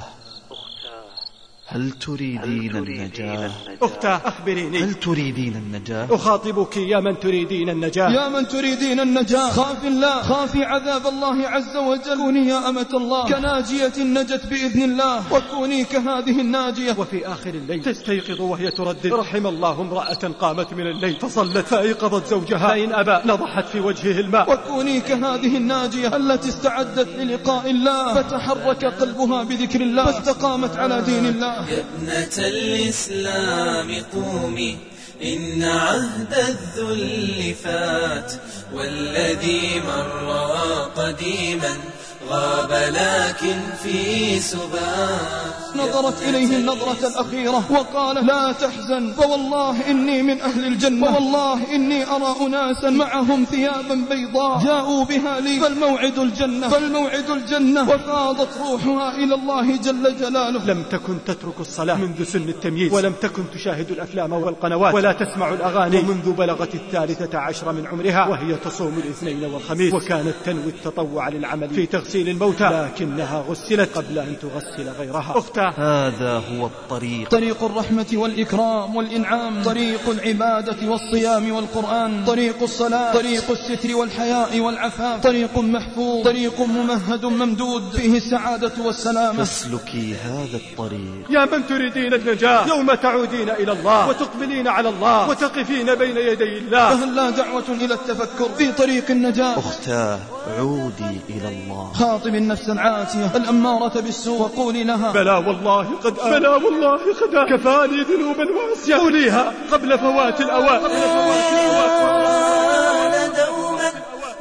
هل تريدين النجاة؟ أختاه أخبريني، هل تريدين النجاة؟ أخاطبك يا من تريدين النجاة، يا من تريدين النجاة. خاف الله، خافي عذاب الله عز وجل. كوني يا أمة الله كناجية نجت بإذن الله، وكوني كهذه الناجية. وفي آخر الليل تستيقظ وهي تردد: رحم الله امرأة قامت من الليل فصلت فأيقظت زوجها فإن أبى نضحت في وجهه الماء. وكوني كهذه الناجية التي استعدت للقاء الله فتحرك قلبها بذكر الله فاستقامت على دين الله. يا ابنة الإسلام قومي، إن عهد الذل فات، والذي مر قديما غاب لكن في سبات. نظرت إليه النظرة الأخيرة وقال: لا تحزن، فوالله إني من أهل الجنة، فوالله إني أرى أناسا معهم ثيابا بيضاء جاءوا بها لي، فالموعد الجنة، فالموعد الجنة. وفاضت روحها إلى الله جل جلاله. لم تكن تترك الصلاة منذ سن التمييز، ولم تكن تشاهد الأفلام والقنوات، ولا تسمع الأغاني، ومنذ بلغت الثالثة عشر من عمرها وهي تصوم الاثنين والخميس، وكانت تنوي التطوع للعمل في تغسيل الموتى، لكنها غسلت قبل أن تغسل غيرها. أختاه هذا هو الطريق، طريق الرحمة والإكرام والإنعام، طريق العبادة والصيام والقرآن، طريق الصلاة، طريق الستر والحياء والعفاف، طريق محفوظ، طريق ممهد ممدود فيه السعادة والسلامة. فاسلكي هذا الطريق يا من تريدين النجاة، يوم تعودين إلى الله وتقبلين على الله وتقفين بين يدي الله. فهل لا دعوة إلى التفكر في طريق النجاة؟ أختاه عودي إلى الله، خاطب النفس العاتية الأمارة بالسوء وقولي لها: بلى والله قد آن، بلى والله قد آن، كفاني ذنوبا واسعة. قوليها قبل فوات الأوان، قبل فوات الأوان. دوما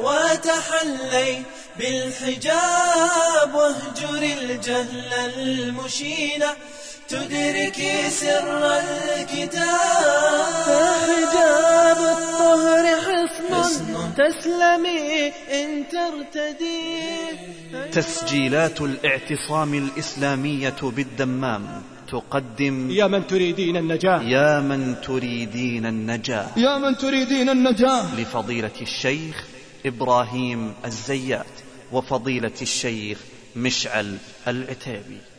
وتحلي بالحجاب واهجر الجهل المشين، تدركي سر الكتاب. حجاب الطهر حصن تسلمي إن ترتدي. تسجيلات الاعتصام الإسلامية بالدمام تقدم: يا من تريدين النجاة، يا من تريدين النجاة، يا من تريدين النجاة، لفضيلة الشيخ إبراهيم الزيات وفضيلة الشيخ مشعل العتيبي.